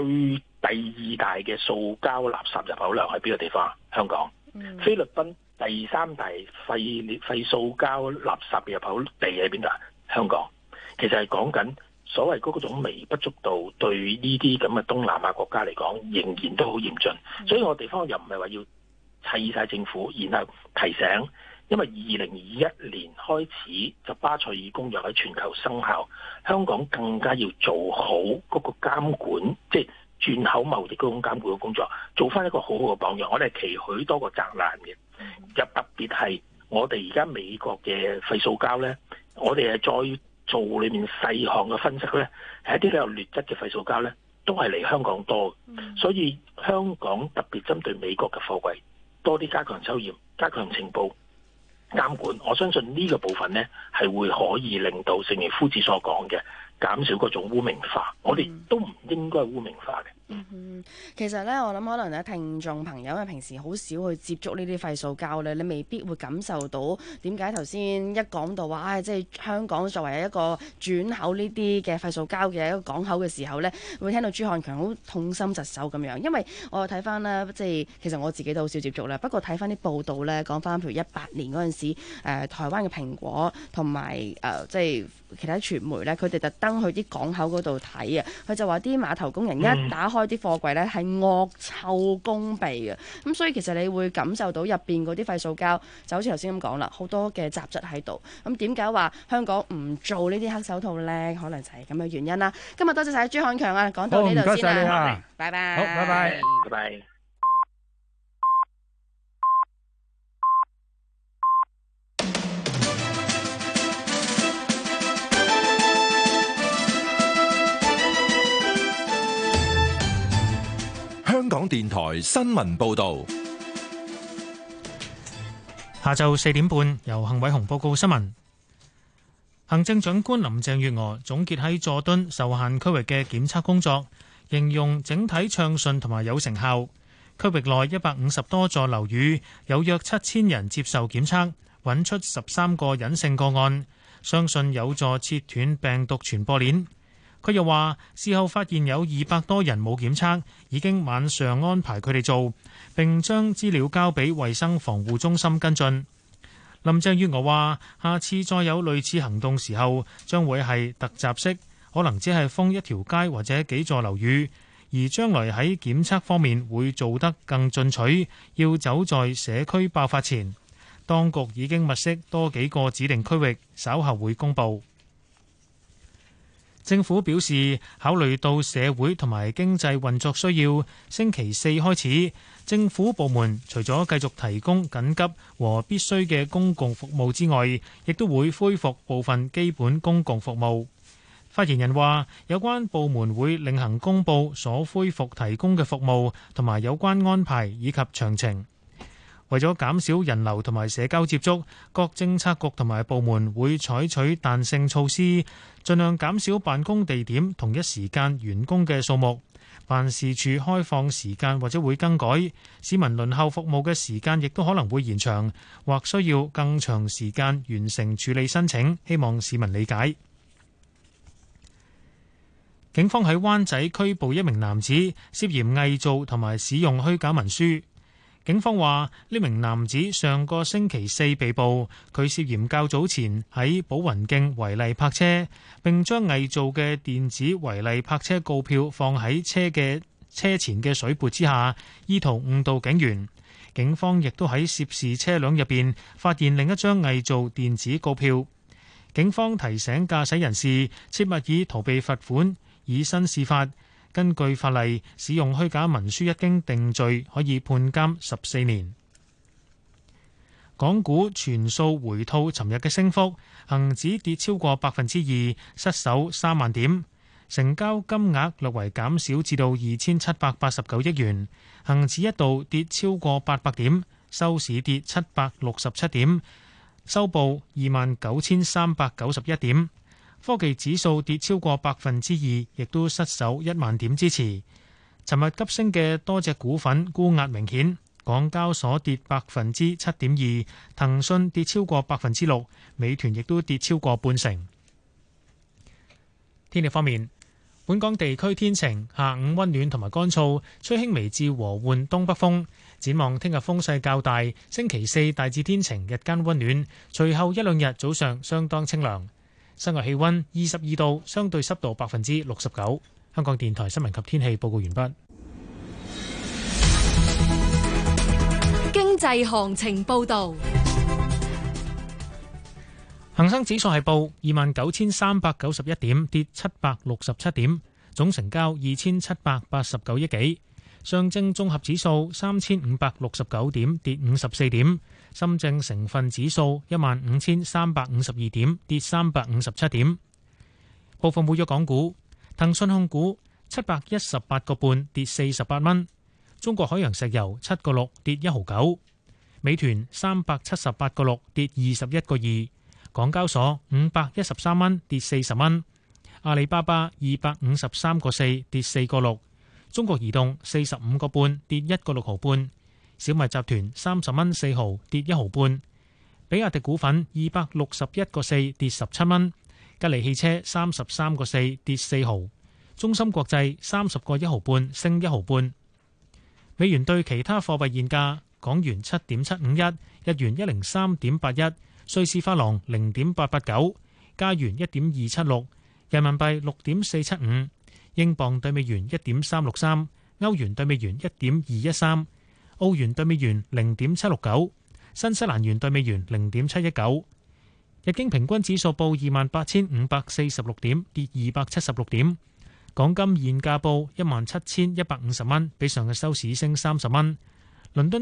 2大嘅塑膠垃圾入口量喺邊個地方？香港。菲律賓第3大廢塑膠垃圾入口地喺邊度？香港。其實係講緊所謂嗰種微不足道，對呢啲咁嘅東南亞國家嚟講，仍然都好嚴峻。所以我地方又唔係話要砌晒政府，然後提醒，因為2021年開始就巴塞爾公約喺全球生效，香港更加要做好嗰個監管，即係轉口貿易嗰種監管嘅工作，做翻一個好好嘅榜樣。我哋係期許多過責難嘅，又特別係我哋而家美國嘅廢塑膠呢，我哋係再做裏面細項嘅分析呢，係一啲比較劣質嘅廢塑膠呢，都係嚟香港多。所以香港特別針對美國嘅貨櫃，多啲加強抽驗、加強情報監管。我相信呢個部分呢，係會可以令到正如夫子所講嘅，減少嗰種污名化。我哋都唔應該污名化嘅。 其實咧，我諗可能咧，聽眾朋友因為平時好少去接觸呢啲廢塑膠咧，你未必會感受到點解頭先一講到話，即係香港作為一個轉口呢啲嘅廢塑膠嘅一個港口嘅時候咧，會聽到朱漢強好痛心疾首咁樣。因為我又睇翻咧，即係其實我自己都好少接觸啦。不過睇翻啲報道咧，講翻譬如18年嗰陣時，台灣嘅蘋果同埋即係其他傳媒咧，佢哋特登去啲港口嗰度睇啊，佢就話啲碼頭工人一打開啲貨櫃咧係惡臭攻鼻嘅，咁所以其實你會感受到入邊嗰啲廢塑膠就好似頭先咁講啦，好多嘅雜質喺度。咁點解話香港唔做呢啲黑手套咧？可能就係咁嘅原因啦。今日多謝晒朱漢強啊，講到呢度先啦，拜拜。 好，拜拜，拜拜。 香港電台新聞報道， 下晝4點半由幸偉雄報告新聞。行政長官林鄭月娥總結喺佐敦受限區域嘅檢測工作，形容整體暢順同埋有成效。區域內150多座樓宇有約7000人接受檢測，揾出13個隱性個案，相信有助切斷病毒傳播鏈。佢又話，事後發現有200多人冇檢測，已經晚上安排佢哋做，並將資料交俾衛生防護中心跟進。林鄭月娥話，下次再有類似行動時候，將會係突襲式，可能只係封一條街或者幾座樓宇，而將來喺檢測方面會做得更進取，要走在社區爆發前。當局已經物色多幾個指定區域，稍後會公佈。政府表示，考慮到社會同埋經濟運作需要，星期4開始，政府部門除咗繼續提供緊急和必須嘅公共服務之外，亦都會恢復部分基本公共服務。發言人話，有關部門會另行公佈所恢復提供嘅服務同埋有關安排以及詳情。為咗減少人流同埋社交接觸，各政策局同埋部門會採取彈性措施，盡量減少辦公地點同一時間員工嘅數目。辦事處開放時間或者會更改，市民輪候服務嘅時間亦都可能會延長，或需要更長時間完成處理申請。希望市民理解。警方喺灣仔拘捕一名男子，涉嫌偽造同埋使用虛假文書。警方話，呢名男子上個星期4被捕，佢涉嫌較早前喺寶雲徑違例泊車，並將偽造嘅電子違例泊車告票放喺車前嘅水缽之下，意圖誤導警員。警方亦都喺涉事車輛入邊發現另一張偽造電子告票。警方提醒駕駛人士切勿以逃避罰款以身試法。根據法例，使用虛假文書一經定罪，可以判監14年。港股全數回吐尋日嘅升幅，恒指跌超過2%，失守3萬點，成交金額略為減少至到2789億元。恒指一度跌超過800點，收市跌767點，收報29,391點。科技指數跌超過2%，亦都失守1萬點支持。尋日急升嘅多隻股份沽壓明顯，港交所跌7.2%，騰訊跌超過6%，美團亦都跌超過半成。天氣方面，本港地區天晴，下午溫暖同埋乾燥，吹輕微至和緩東北風。展望聽日風勢較大，星期四大致天晴，日間溫暖，隨後一兩日早上相當清涼。室外氣溫22度，相對濕度69%。香港電台新聞及天氣報告完畢。 經濟行情報導， 恒生指數係報29,391點，跌767點，總成交2,789億幾。上證綜合指數3,569點，跌54點。深證成分指數15,352點，跌357點。部分活躍港股，騰訊控股718個半，跌48蚊；中國海洋石油7個6，跌1毫9；美團378個6，跌21個2；港交所513蚊，跌40蚊；阿里巴巴253個4，跌4個6；中國移動45個半，跌1個6毫半。小米集團30蚊4毫，跌1毫半；比亞迪股份261個4，跌17蚊；吉利汽車33個4，跌4毫；中芯國際30個1毫半，升1毫半。美元對其他貨幣現價：港元7.751，日元103.81，瑞士法郎0.889，加元1.276，人民幣6.475，英鎊對美元1.363，歐元對美元1.213。澳元對美元0.769，新西蘭元對美元0.719。日經平均指數報28,546點，跌276點。港金現價報17,150蚊，比上日收市升30蚊。倫敦